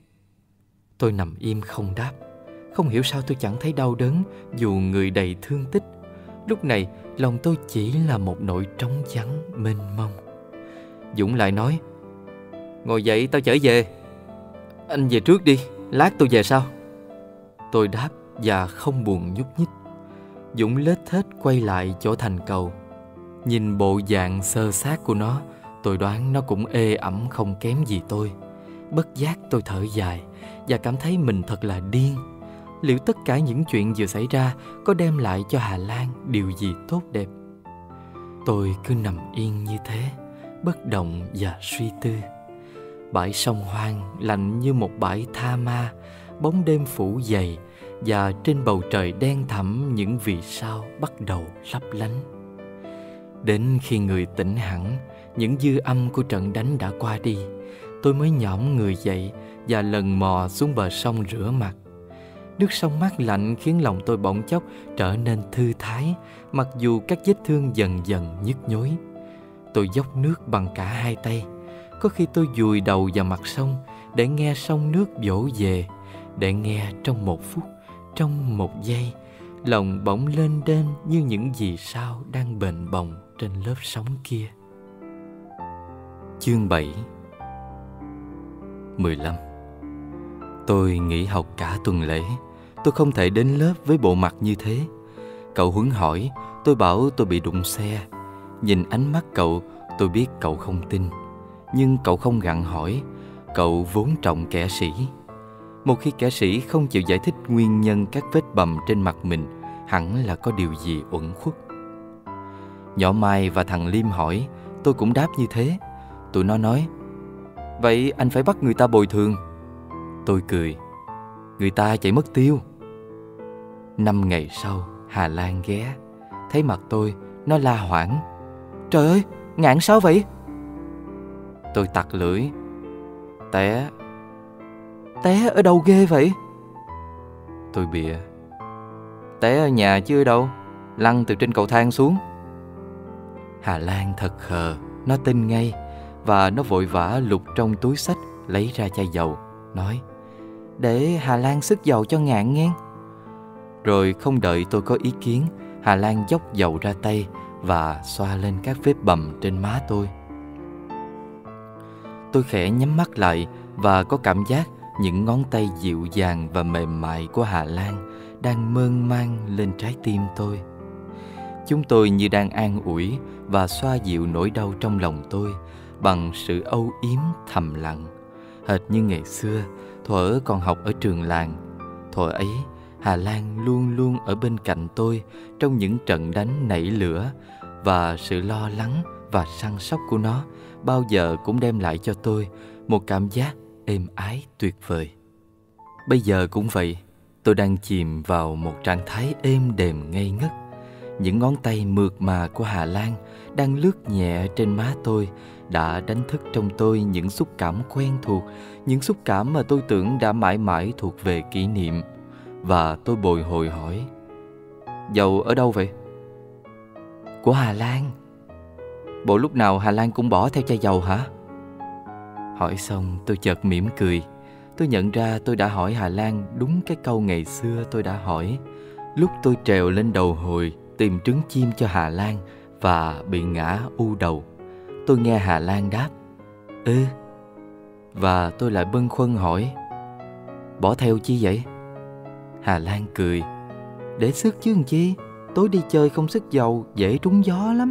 Tôi nằm im không đáp. Không hiểu sao tôi chẳng thấy đau đớn, dù người đầy thương tích. Lúc này lòng tôi chỉ là một nỗi trống vắng mênh mông. Dũng lại nói: "Ngồi dậy, tao chở về." "Anh về trước đi, lát tôi về sau." Tôi đáp và không buồn nhúc nhích. Dũng lết thết quay lại chỗ thành cầu. Nhìn bộ dạng xơ xác của nó, Tôi đoán nó cũng ê ẩm không kém gì tôi. Bất giác tôi thở dài và cảm thấy mình thật là điên. Liệu tất cả những chuyện vừa xảy ra có đem lại cho Hà Lan điều gì tốt đẹp? Tôi cứ nằm yên như thế, bất động và suy tư. Bãi sông hoang lạnh như một bãi tha ma, bóng đêm phủ dày, và trên bầu trời đen thẳm những vì sao bắt đầu lấp lánh. Đến khi người tỉnh hẳn, những dư âm của trận đánh đã qua đi, tôi mới nhõm người dậy và lần mò xuống bờ sông rửa mặt. Nước sông mát lạnh khiến lòng tôi bỗng chốc trở nên thư thái, mặc dù các vết thương dần dần nhức nhối. Tôi dốc nước bằng cả hai tay. Có khi tôi vùi đầu vào mặt sông để nghe sông nước vỗ về, để nghe trong một phút, trong một giây, lòng bỗng lên đên như những vì sao đang bềnh bồng trên lớp sóng kia. Chương bảy. mười lăm. Tôi nghỉ học cả tuần lễ. Tôi không thể đến lớp với bộ mặt như thế. Cậu Huấn hỏi, tôi bảo tôi bị đụng xe. Nhìn ánh mắt cậu, tôi biết cậu không tin. Nhưng cậu không gặng hỏi. Cậu vốn trọng kẻ sĩ. Một khi kẻ sĩ không chịu giải thích nguyên nhân các vết bầm trên mặt mình, hẳn là có điều gì uẩn khuất. Nhỏ Mai và thằng Liêm hỏi, tôi cũng đáp như thế. Tụi nó nói, vậy anh phải bắt người ta bồi thường. Tôi cười, người ta chạy mất tiêu. Năm ngày sau, Hà Lan ghé. Thấy mặt tôi, nó la hoảng, trời ơi, ngạn sao vậy? Tôi tặc lưỡi, té. Té ở đâu ghê vậy? Tôi bịa, té ở nhà chứ ở đâu, lăn từ trên cầu thang xuống. Hà Lan thật khờ, nó tin ngay, và nó vội vã lục trong túi xách lấy ra chai dầu, nói, để Hà Lan sức dầu cho ngạn nghe. Rồi không đợi tôi có ý kiến, Hà Lan dốc dầu ra tay và xoa lên các vết bầm trên má tôi. Tôi khẽ nhắm mắt lại và có cảm giác những ngón tay dịu dàng và mềm mại của Hà Lan đang mơn man lên trái tim tôi. Chúng tôi như đang an ủi và xoa dịu nỗi đau trong lòng tôi bằng sự âu yếm thầm lặng, hệt như ngày xưa thuở còn học ở trường làng. Thuở ấy, Hà Lan luôn luôn ở bên cạnh tôi trong những trận đánh nảy lửa, và sự lo lắng và săn sóc của nó bao giờ cũng đem lại cho tôi một cảm giác êm ái tuyệt vời. Bây giờ cũng vậy, tôi đang chìm vào một trạng thái êm đềm ngây ngất. Những ngón tay mượt mà của Hà Lan đang lướt nhẹ trên má tôi đã đánh thức trong tôi những xúc cảm quen thuộc, những xúc cảm mà tôi tưởng đã mãi mãi thuộc về kỷ niệm. Và tôi bồi hồi hỏi, dầu ở đâu vậy? Của Hà Lan. Bộ lúc nào Hà Lan cũng bỏ theo chai dầu hả? Hỏi xong tôi chợt mỉm cười. Tôi nhận ra tôi đã hỏi Hà Lan đúng cái câu ngày xưa tôi đã hỏi, lúc tôi trèo lên đầu hồi tìm trứng chim cho Hà Lan và bị ngã u đầu. Tôi nghe Hà Lan đáp, ư. Và tôi lại bâng khuâng hỏi, bỏ theo chi vậy? Hà Lan cười, để sức chứ làm chi, tối đi chơi không sức dầu dễ trúng gió lắm.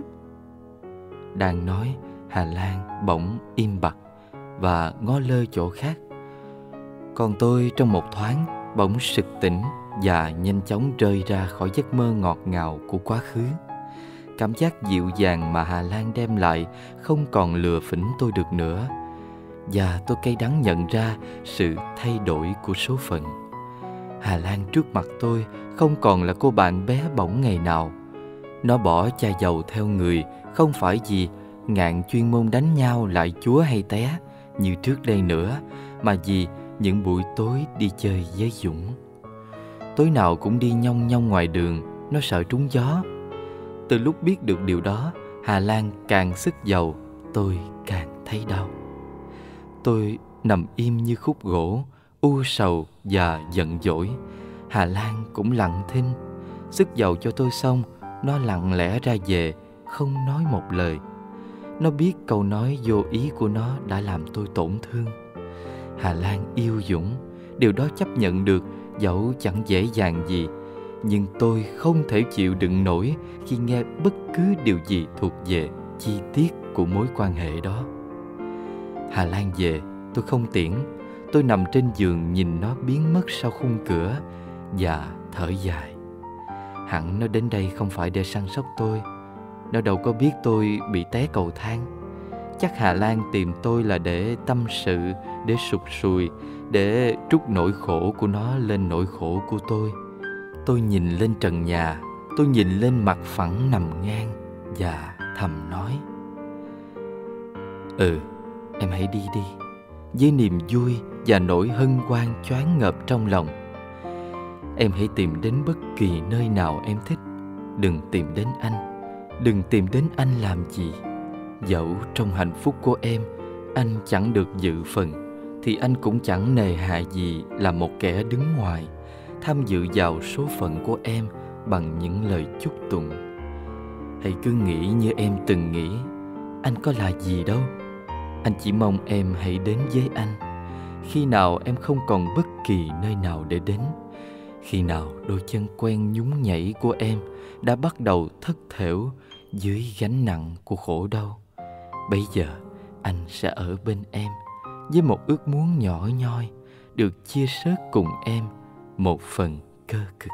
Đang nói, Hà Lan bỗng im bặt và ngó lơ chỗ khác. Còn tôi trong một thoáng bỗng sực tỉnh và nhanh chóng rơi ra khỏi giấc mơ ngọt ngào của quá khứ. Cảm giác dịu dàng mà Hà Lan đem lại không còn lừa phỉnh tôi được nữa. Và tôi cay đắng nhận ra sự thay đổi của số phận. Hà Lan trước mặt tôi không còn là cô bạn bé bỏng ngày nào. Nó bỏ chai dầu theo người không phải vì ngạn chuyên môn đánh nhau lại chúa hay té như trước đây nữa, mà vì những buổi tối đi chơi với Dũng. Tối nào cũng đi nhong nhong ngoài đường, nó sợ trúng gió. Từ lúc biết được điều đó, Hà Lan càng sức dầu, tôi càng thấy đau. Tôi nằm im như khúc gỗ, u sầu và giận dỗi. Hà Lan cũng lặng thinh. Sức dầu cho tôi xong, nó lặng lẽ ra về, không nói một lời. Nó biết câu nói vô ý của nó đã làm tôi tổn thương. Hà Lan yêu Dũng, điều đó chấp nhận được dẫu chẳng dễ dàng gì. Nhưng tôi không thể chịu đựng nổi khi nghe bất cứ điều gì thuộc về chi tiết của mối quan hệ đó. Hà Lan về, tôi không tiễn. Tôi nằm trên giường nhìn nó biến mất sau khung cửa và thở dài. Hẳn nó đến đây không phải để săn sóc tôi. Nó đâu có biết tôi bị té cầu thang. Chắc Hà Lan tìm tôi là để tâm sự, để sụt sùi, để trút nỗi khổ của nó lên nỗi khổ của tôi. Tôi nhìn lên trần nhà, tôi nhìn lên mặt phẳng nằm ngang và thầm nói: Ừ, em hãy đi đi, với niềm vui và nỗi hân hoan choáng ngợp trong lòng. Em hãy tìm đến bất kỳ nơi nào em thích. Đừng tìm đến anh. Đừng tìm đến anh làm gì. Dẫu trong hạnh phúc của em anh chẳng được dự phần, thì anh cũng chẳng nề hà gì là một kẻ đứng ngoài, tham dự vào số phận của em bằng những lời chúc tụng. Hãy cứ nghĩ như em từng nghĩ. Anh có là gì đâu. Anh chỉ mong em hãy đến với anh. Khi nào em không còn bất kỳ nơi nào để đến, khi nào đôi chân quen nhún nhảy của em đã bắt đầu thất thểu dưới gánh nặng của khổ đau, bây giờ anh sẽ ở bên em với một ước muốn nhỏ nhoi được chia sớt cùng em một phần cơ cực.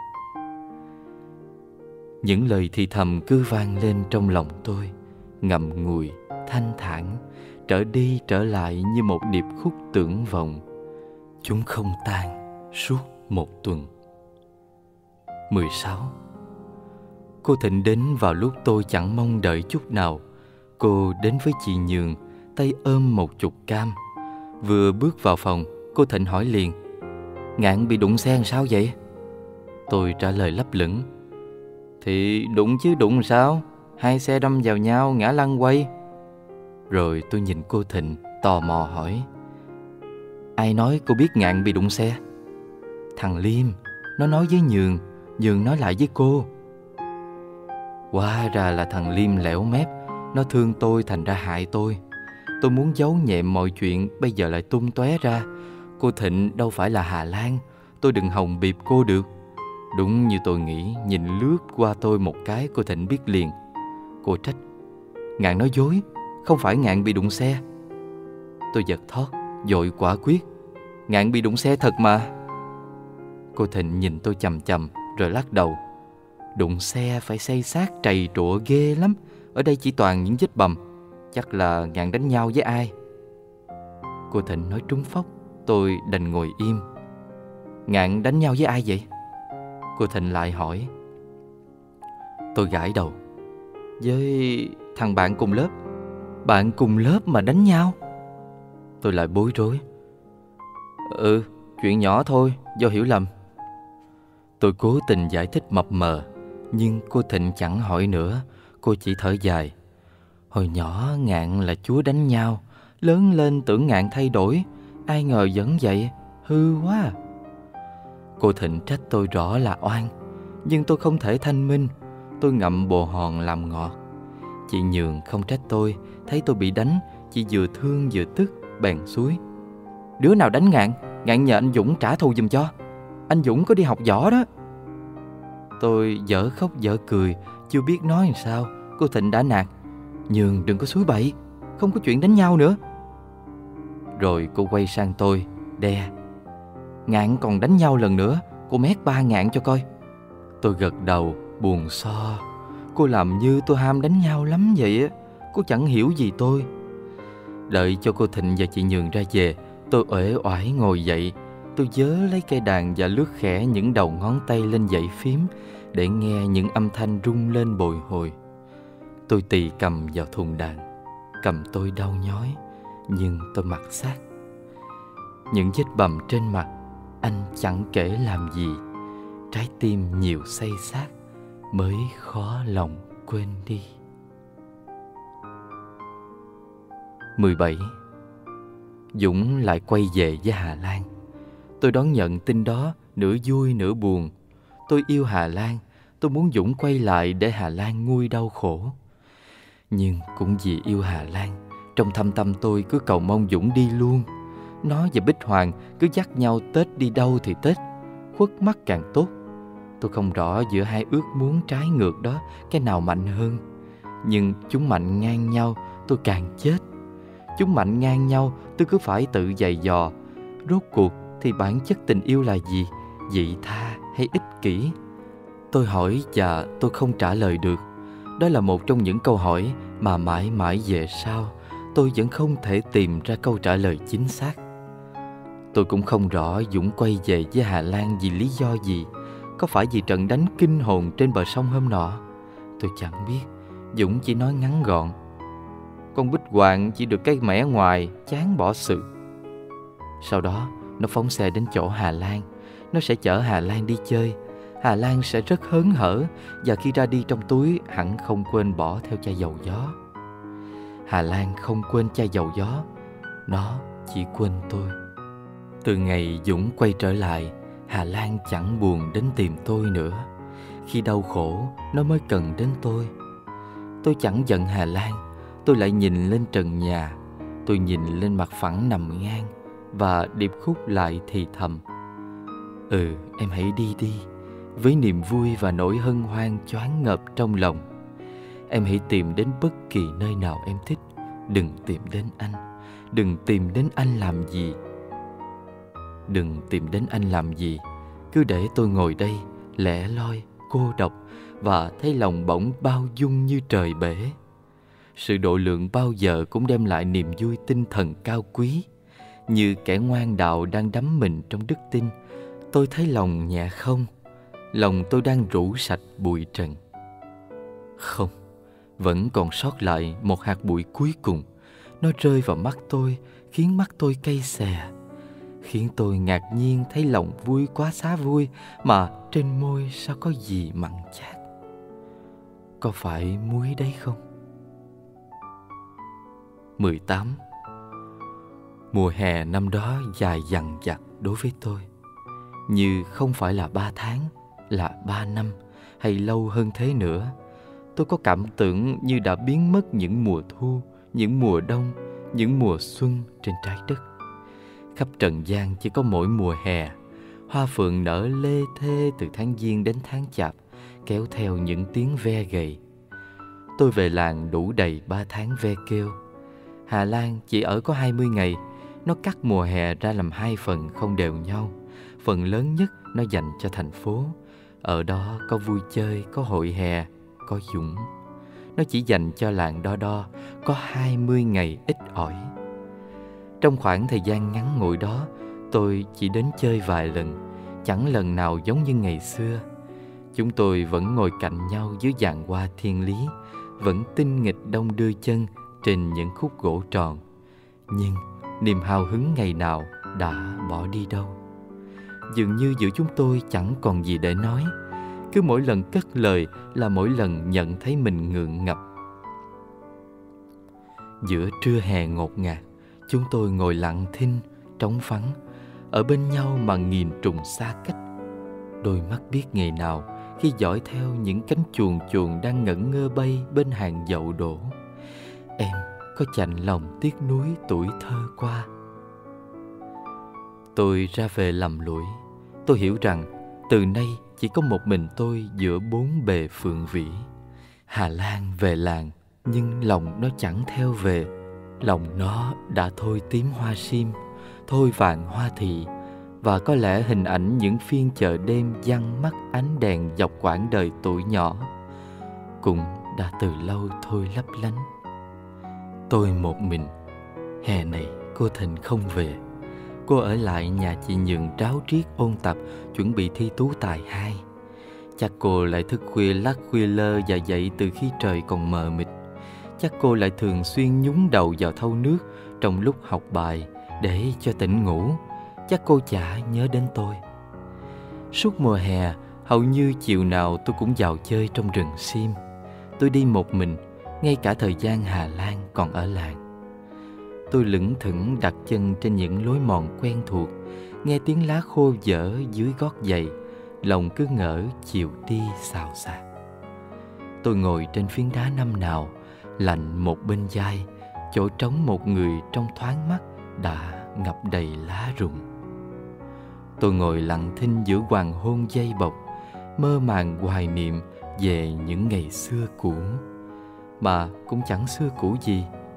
Những lời thì thầm cứ vang lên trong lòng tôi, ngậm ngùi, thanh thản, trở đi trở lại như một điệp khúc tưởng vọng. Chúng không tan suốt một tuần. mười sáu. Cô Thịnh đến vào lúc tôi chẳng mong đợi chút nào. Cô đến với chị Nhường, tay ôm một chục cam. Vừa bước vào phòng, cô Thịnh hỏi liền: Ngạn bị đụng xe làm sao vậy? Tôi trả lời lấp lửng: Thì đụng chứ đụng sao? Hai xe đâm vào nhau, ngã lăn quay. Rồi tôi nhìn cô Thịnh, tò mò hỏi: Ai nói cô biết Ngạn bị đụng xe? Thằng Liêm. Nó nói với Nhường, Nhường nói lại với cô. Hóa ra là thằng Liêm lẻo mép. Nó thương tôi thành ra hại tôi. Tôi muốn giấu nhẹm mọi chuyện, bây giờ lại tung tóe ra. Cô Thịnh đâu phải là Hà Lan. Tôi đừng hòng bịp cô được. Đúng như tôi nghĩ, nhìn lướt qua tôi một cái, cô Thịnh biết liền. Cô trách: Ngạn nói dối, không phải Ngạn bị đụng xe. Tôi giật thót, vội quả quyết: Ngạn bị đụng xe thật mà. Cô Thịnh nhìn tôi chằm chằm rồi lắc đầu: Đụng xe phải xây xác trầy trụa ghê lắm. Ở đây chỉ toàn những vết bầm. Chắc là Ngạn đánh nhau với ai. Cô Thịnh nói trúng phóc. Tôi đành ngồi im. Ngạn đánh nhau với ai vậy? Cô Thịnh lại hỏi. Tôi gãi đầu: Với thằng bạn cùng lớp. Bạn cùng lớp mà đánh nhau? Tôi lại bối rối: Ừ, chuyện nhỏ thôi, do hiểu lầm. Tôi cố tình giải thích mập mờ, nhưng cô Thịnh chẳng hỏi nữa. Cô chỉ thở dài: Hồi nhỏ Ngạn là chúa đánh nhau, lớn lên tưởng Ngạn thay đổi, ai ngờ vẫn vậy, hư quá. Cô Thịnh trách tôi rõ là oan, nhưng tôi không thể thanh minh. Tôi ngậm bồ hòn làm ngọt. Chị Nhường không trách tôi, thấy tôi bị đánh, chị vừa thương vừa tức, bèn xúi: Đứa nào đánh Ngạn, Ngạn nhờ anh Dũng trả thù giùm cho. Anh Dũng có đi học võ đó. Tôi dở khóc dở cười, chưa biết nói làm sao. Cô Thịnh đã nạt: Nhường đừng có xúi bậy, không có chuyện đánh nhau nữa. Rồi cô quay sang tôi, đe: Ngạn còn đánh nhau lần nữa, cô mét ba Ngạn cho coi. Tôi gật đầu, buồn so. Cô làm như tôi ham đánh nhau lắm vậy á. Cô chẳng hiểu gì tôi. Đợi cho cô Thịnh và chị Nhường ra về, tôi uể oải ngồi dậy. Tôi vớ lấy cây đàn và lướt khẽ những đầu ngón tay lên dãy phím để nghe những âm thanh rung lên bồi hồi. Tôi tì cầm vào thùng đàn. Cầm tôi đau nhói, nhưng tôi mặc xác. Những vết bầm trên mặt anh chẳng kể làm gì. Trái tim nhiều xây xác mới khó lòng quên đi. mười bảy. Dũng lại quay về với Hà Lan. Tôi đón nhận tin đó nửa vui nửa buồn. Tôi yêu Hà Lan. Tôi muốn Dũng quay lại để Hà Lan nguôi đau khổ. Nhưng cũng vì yêu Hà Lan, trong thâm tâm tôi cứ cầu mong Dũng đi luôn. Nó và Bích Hoàng cứ dắt nhau Tết đi đâu thì Tết, khuất mắt càng tốt. Tôi không rõ giữa hai ước muốn trái ngược đó cái nào mạnh hơn, nhưng chúng mạnh ngang nhau. tôi càng chết. Chúng mạnh ngang nhau, tôi cứ phải tự giày dò. Rốt cuộc thì bản chất tình yêu là gì? Vị tha hay ích kỷ? Tôi hỏi và tôi không trả lời được. Đó là một trong những câu hỏi mà mãi mãi về sau tôi vẫn không thể tìm ra câu trả lời chính xác. Tôi cũng không rõ Dũng quay về với Hà Lan vì lý do gì. Có phải vì trận đánh kinh hồn trên bờ sông hôm nọ? Tôi chẳng biết. Dũng chỉ nói ngắn gọn: con Bích Hoàng chỉ được cái mẻ ngoài, chán bỏ sự. Sau đó nó phóng xe đến chỗ Hà Lan. Nó sẽ chở Hà Lan đi chơi. Hà Lan sẽ rất hớn hở, và khi ra đi trong túi hẳn không quên bỏ theo chai dầu gió. Hà Lan không quên chai dầu gió, nó chỉ quên tôi. Từ ngày Dũng quay trở lại, Hà Lan chẳng buồn đến tìm tôi nữa. Khi đau khổ, nó mới cần đến tôi. Tôi chẳng giận Hà Lan. Tôi lại nhìn lên trần nhà. Tôi nhìn lên mặt phẳng nằm ngang, và điệp khúc lại thì thầm: Ừ, em hãy đi đi, với niềm vui và nỗi hân hoan choáng ngợp trong lòng. Em hãy tìm đến bất kỳ nơi nào em thích. Đừng tìm đến anh. Đừng tìm đến anh làm gì. Đừng tìm đến anh làm gì. Cứ để tôi ngồi đây, lẻ loi, cô độc, và thấy lòng bỗng bao dung như trời bể. Sự độ lượng bao giờ cũng đem lại niềm vui tinh thần cao quý. Như kẻ ngoan đạo đang đắm mình trong đức tin, tôi thấy lòng nhẹ không. Lòng tôi đang rũ sạch bụi trần. Không, vẫn còn sót lại một hạt bụi cuối cùng. Nó rơi vào mắt tôi, khiến mắt tôi cay xè, khiến tôi ngạc nhiên thấy lòng vui quá xá vui, mà trên môi sao có gì mặn chát. Có phải muối đấy không? mười tám. Mùa hè năm đó dài dằng dặc đối với tôi. Như không phải là ba tháng, là ba năm, hay lâu hơn thế nữa. Tôi có cảm tưởng như đã biến mất những mùa thu, những mùa đông, những mùa xuân trên trái đất. Khắp trần gian chỉ có mỗi mùa hè. Hoa phượng nở lê thê từ tháng Giêng đến tháng Chạp, kéo theo những tiếng ve gầy. Tôi về làng đủ đầy ba tháng ve kêu. Hà Lan chỉ ở có hai mươi ngày. Nó cắt mùa hè ra làm hai phần không đều nhau. Phần lớn nhất nó dành cho thành phố. Ở đó có vui chơi, có hội hè, có Dũng. Nó chỉ dành cho làng Đo Đo có hai mươi ngày ít ỏi. Trong khoảng thời gian ngắn ngủi đó, tôi chỉ đến chơi vài lần, chẳng lần nào giống như ngày xưa. Chúng tôi vẫn ngồi cạnh nhau dưới giàn hoa thiên lý, vẫn tinh nghịch đong đưa chân trên những khúc gỗ tròn. Nhưng niềm hào hứng ngày nào đã bỏ đi đâu. Dường như giữa chúng tôi chẳng còn gì để nói. Cứ mỗi lần cất lời là mỗi lần nhận thấy mình ngượng ngập. Giữa trưa hè ngột ngạt, chúng tôi ngồi lặng thinh, trống vắng, ở bên nhau mà nghìn trùng xa cách. Đôi mắt biết ngày nào khi dõi theo những cánh chuồn chuồn đang ngẩn ngơ bay bên hàng dậu đổ. Em có chạnh lòng tiếc nuối tuổi thơ qua. Tôi ra về lầm lũi. Tôi hiểu rằng từ nay chỉ có một mình tôi giữa bốn bề phượng vĩ. Hà Lan về làng, nhưng lòng nó chẳng theo về. Lòng nó đã thôi tím hoa sim, thôi vàng hoa thị. Và có lẽ hình ảnh những phiên chợ đêm văng mắt ánh đèn dọc quãng đời tuổi nhỏ cũng đã từ lâu thôi lấp lánh. Tôi một mình. Hè này cô Thịnh không về. Cô ở lại nhà chị Nhường ráo riết ôn tập, chuẩn bị thi tú tài hai. Chắc cô lại thức khuya lắc khuya lơ và dậy từ khi trời còn mờ mịt. Chắc cô lại thường xuyên nhúng đầu vào thau nước trong lúc học bài để cho tỉnh ngủ. Chắc cô chả nhớ đến tôi. Suốt mùa hè, hầu như chiều nào tôi cũng vào chơi trong rừng sim. Tôi đi một mình, ngay cả thời gian Hà Lan còn ở làng. Tôi lững thững đặt chân trên những lối mòn quen thuộc, nghe tiếng lá khô dở dưới gót giày, lòng cứ ngỡ chiều đi xào xạc. Tôi ngồi trên phiến đá năm nào, lạnh một bên vai, chỗ trống một người trong thoáng mắt đã ngập đầy lá rụng. Tôi ngồi lặng thinh giữa hoàng hôn dây bọc, mơ màng hoài niệm về những ngày xưa cũ. Mà cũng chẳng xưa cũ gì,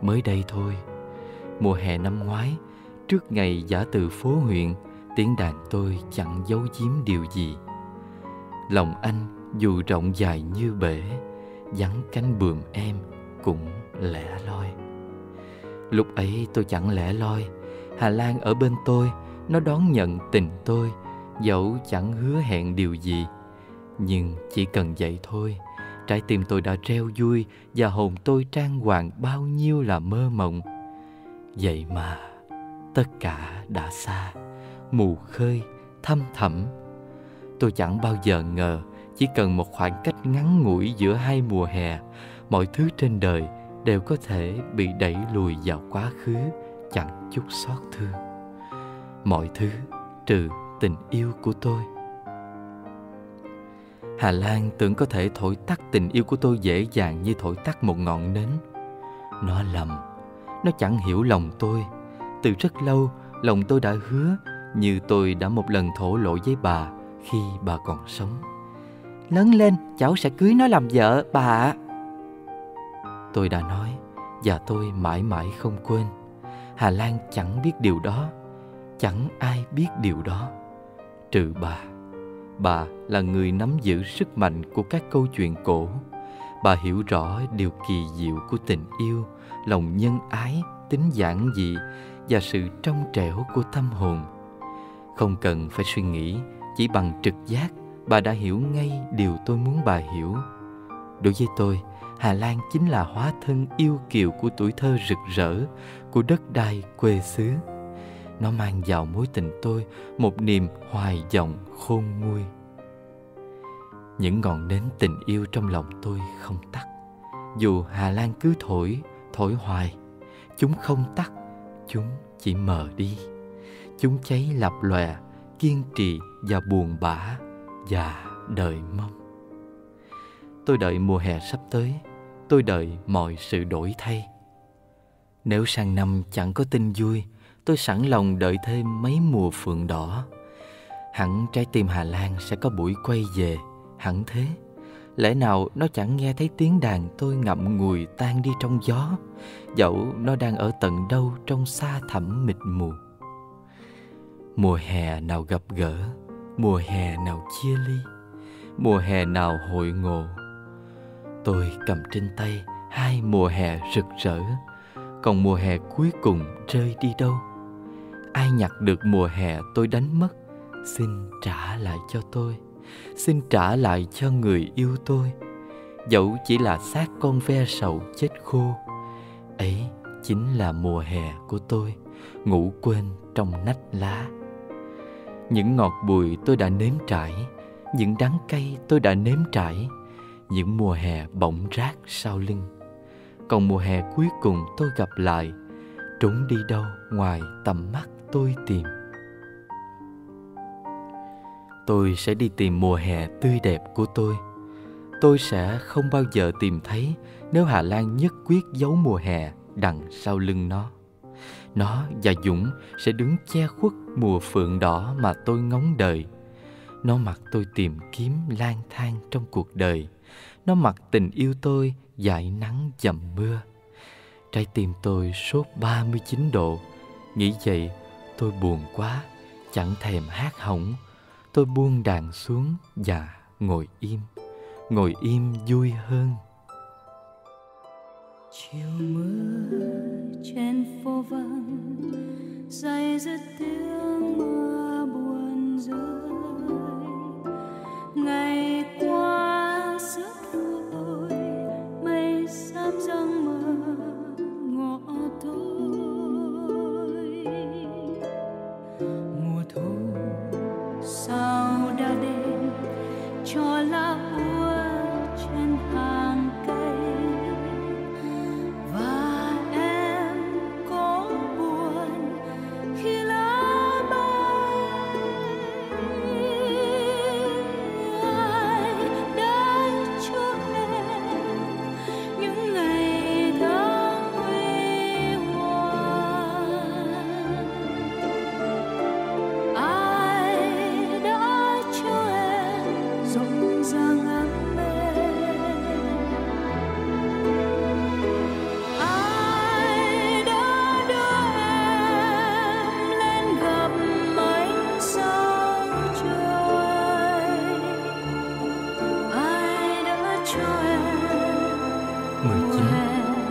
Mới đây thôi, mùa hè năm ngoái, trước ngày giã từ phố huyện, tiếng đàn tôi chẳng giấu giếm điều gì. Lòng anh dù rộng dài như bể, vắng cánh buồm em cũng lẻ loi. Lúc ấy tôi chẳng lẻ loi, Hà Lan ở bên tôi, nó đón nhận tình tôi, dẫu chẳng hứa hẹn điều gì. Nhưng chỉ cần vậy thôi, trái tim tôi đã reo vui và hồn tôi trang hoàng bao nhiêu là mơ mộng. Vậy mà tất cả đã xa, mù khơi, thăm thẳm. Tôi chẳng bao giờ ngờ chỉ cần một khoảng cách ngắn ngủi giữa hai mùa hè, mọi thứ trên đời đều có thể bị đẩy lùi vào quá khứ, chẳng chút xót thương. Mọi thứ trừ tình yêu của tôi. Hà Lan tưởng có thể thổi tắt tình yêu của tôi dễ dàng như thổi tắt một ngọn nến. Nó lầm, nó chẳng hiểu lòng tôi. Từ rất lâu, lòng tôi đã hứa, như tôi đã một lần thổ lộ với bà khi bà còn sống. Lớn lên, cháu sẽ cưới nó làm vợ, bà ạ. Tôi đã nói, và tôi mãi mãi không quên. Hà Lan chẳng biết điều đó, chẳng ai biết điều đó, trừ bà. Bà là người nắm giữ sức mạnh của các câu chuyện cổ. Bà hiểu rõ điều kỳ diệu của tình yêu, lòng nhân ái, tính giản dị và sự trong trẻo của tâm hồn. Không cần phải suy nghĩ, chỉ bằng trực giác, bà đã hiểu ngay điều tôi muốn bà hiểu. Đối với tôi, Hà Lan chính là hóa thân yêu kiều của tuổi thơ rực rỡ, của đất đai quê xứ. Nó mang vào mối tình tôi một niềm hoài vọng khôn nguôi. Những ngọn nến tình yêu trong lòng tôi không tắt. Dù Hà Lan cứ thổi, thổi hoài, chúng không tắt, chúng chỉ mờ đi. Chúng cháy lập lòe, kiên trì và buồn bã và đợi mong. Tôi đợi mùa hè sắp tới, tôi đợi mọi sự đổi thay. Nếu sang năm chẳng có tin vui, tôi sẵn lòng đợi thêm mấy mùa phượng đỏ. Hẳn trái tim Hà Lan sẽ có buổi quay về, hẳn thế. Lẽ nào nó chẳng nghe thấy tiếng đàn tôi ngậm ngùi tan đi trong gió, dẫu nó đang ở tận đâu trong xa thẳm mịt mù. Mùa hè nào gặp gỡ, mùa hè nào chia ly, mùa hè nào hội ngộ. Tôi cầm trên tay hai mùa hè rực rỡ, còn mùa hè cuối cùng rơi đi đâu? Ai nhặt được mùa hè tôi đánh mất, xin trả lại cho tôi, xin trả lại cho người yêu tôi. Dẫu chỉ là xác con ve sầu chết khô, ấy chính là mùa hè của tôi, ngủ quên trong nách lá. Những ngọt bùi tôi đã nếm trải, những đắng cay tôi đã nếm trải. Những mùa hè bỗng rác sau lưng, còn mùa hè cuối cùng tôi gặp lại, trốn đi đâu ngoài tầm mắt tôi tìm. Tôi sẽ đi tìm mùa hè tươi đẹp của tôi. Tôi sẽ không bao giờ tìm thấy nếu Hà Lan nhất quyết giấu mùa hè đằng sau lưng nó. Nó và Dũng sẽ đứng che khuất mùa phượng đỏ mà tôi ngóng đợi. Nó mặc tôi tìm kiếm lang thang trong cuộc đời. Nó mặc tình yêu tôi dải nắng dầm mưa. Trái tim tôi sốt ba mươi chín độ. Nghĩ vậy tôi buồn quá, chẳng thèm hát hỏng. Tôi buông đàn xuống và ngồi im. Ngồi im vui hơn. Chiều mưa trên phố vắng, dày dứt tiếng mưa buồn rơi. Ngày qua rất vui, mây xám giăng mờ ngõ tối. Mùa thu sao đã đến, cho lá úa trên hàng cây. Và em có buồn khi lá bay. cho em mười chín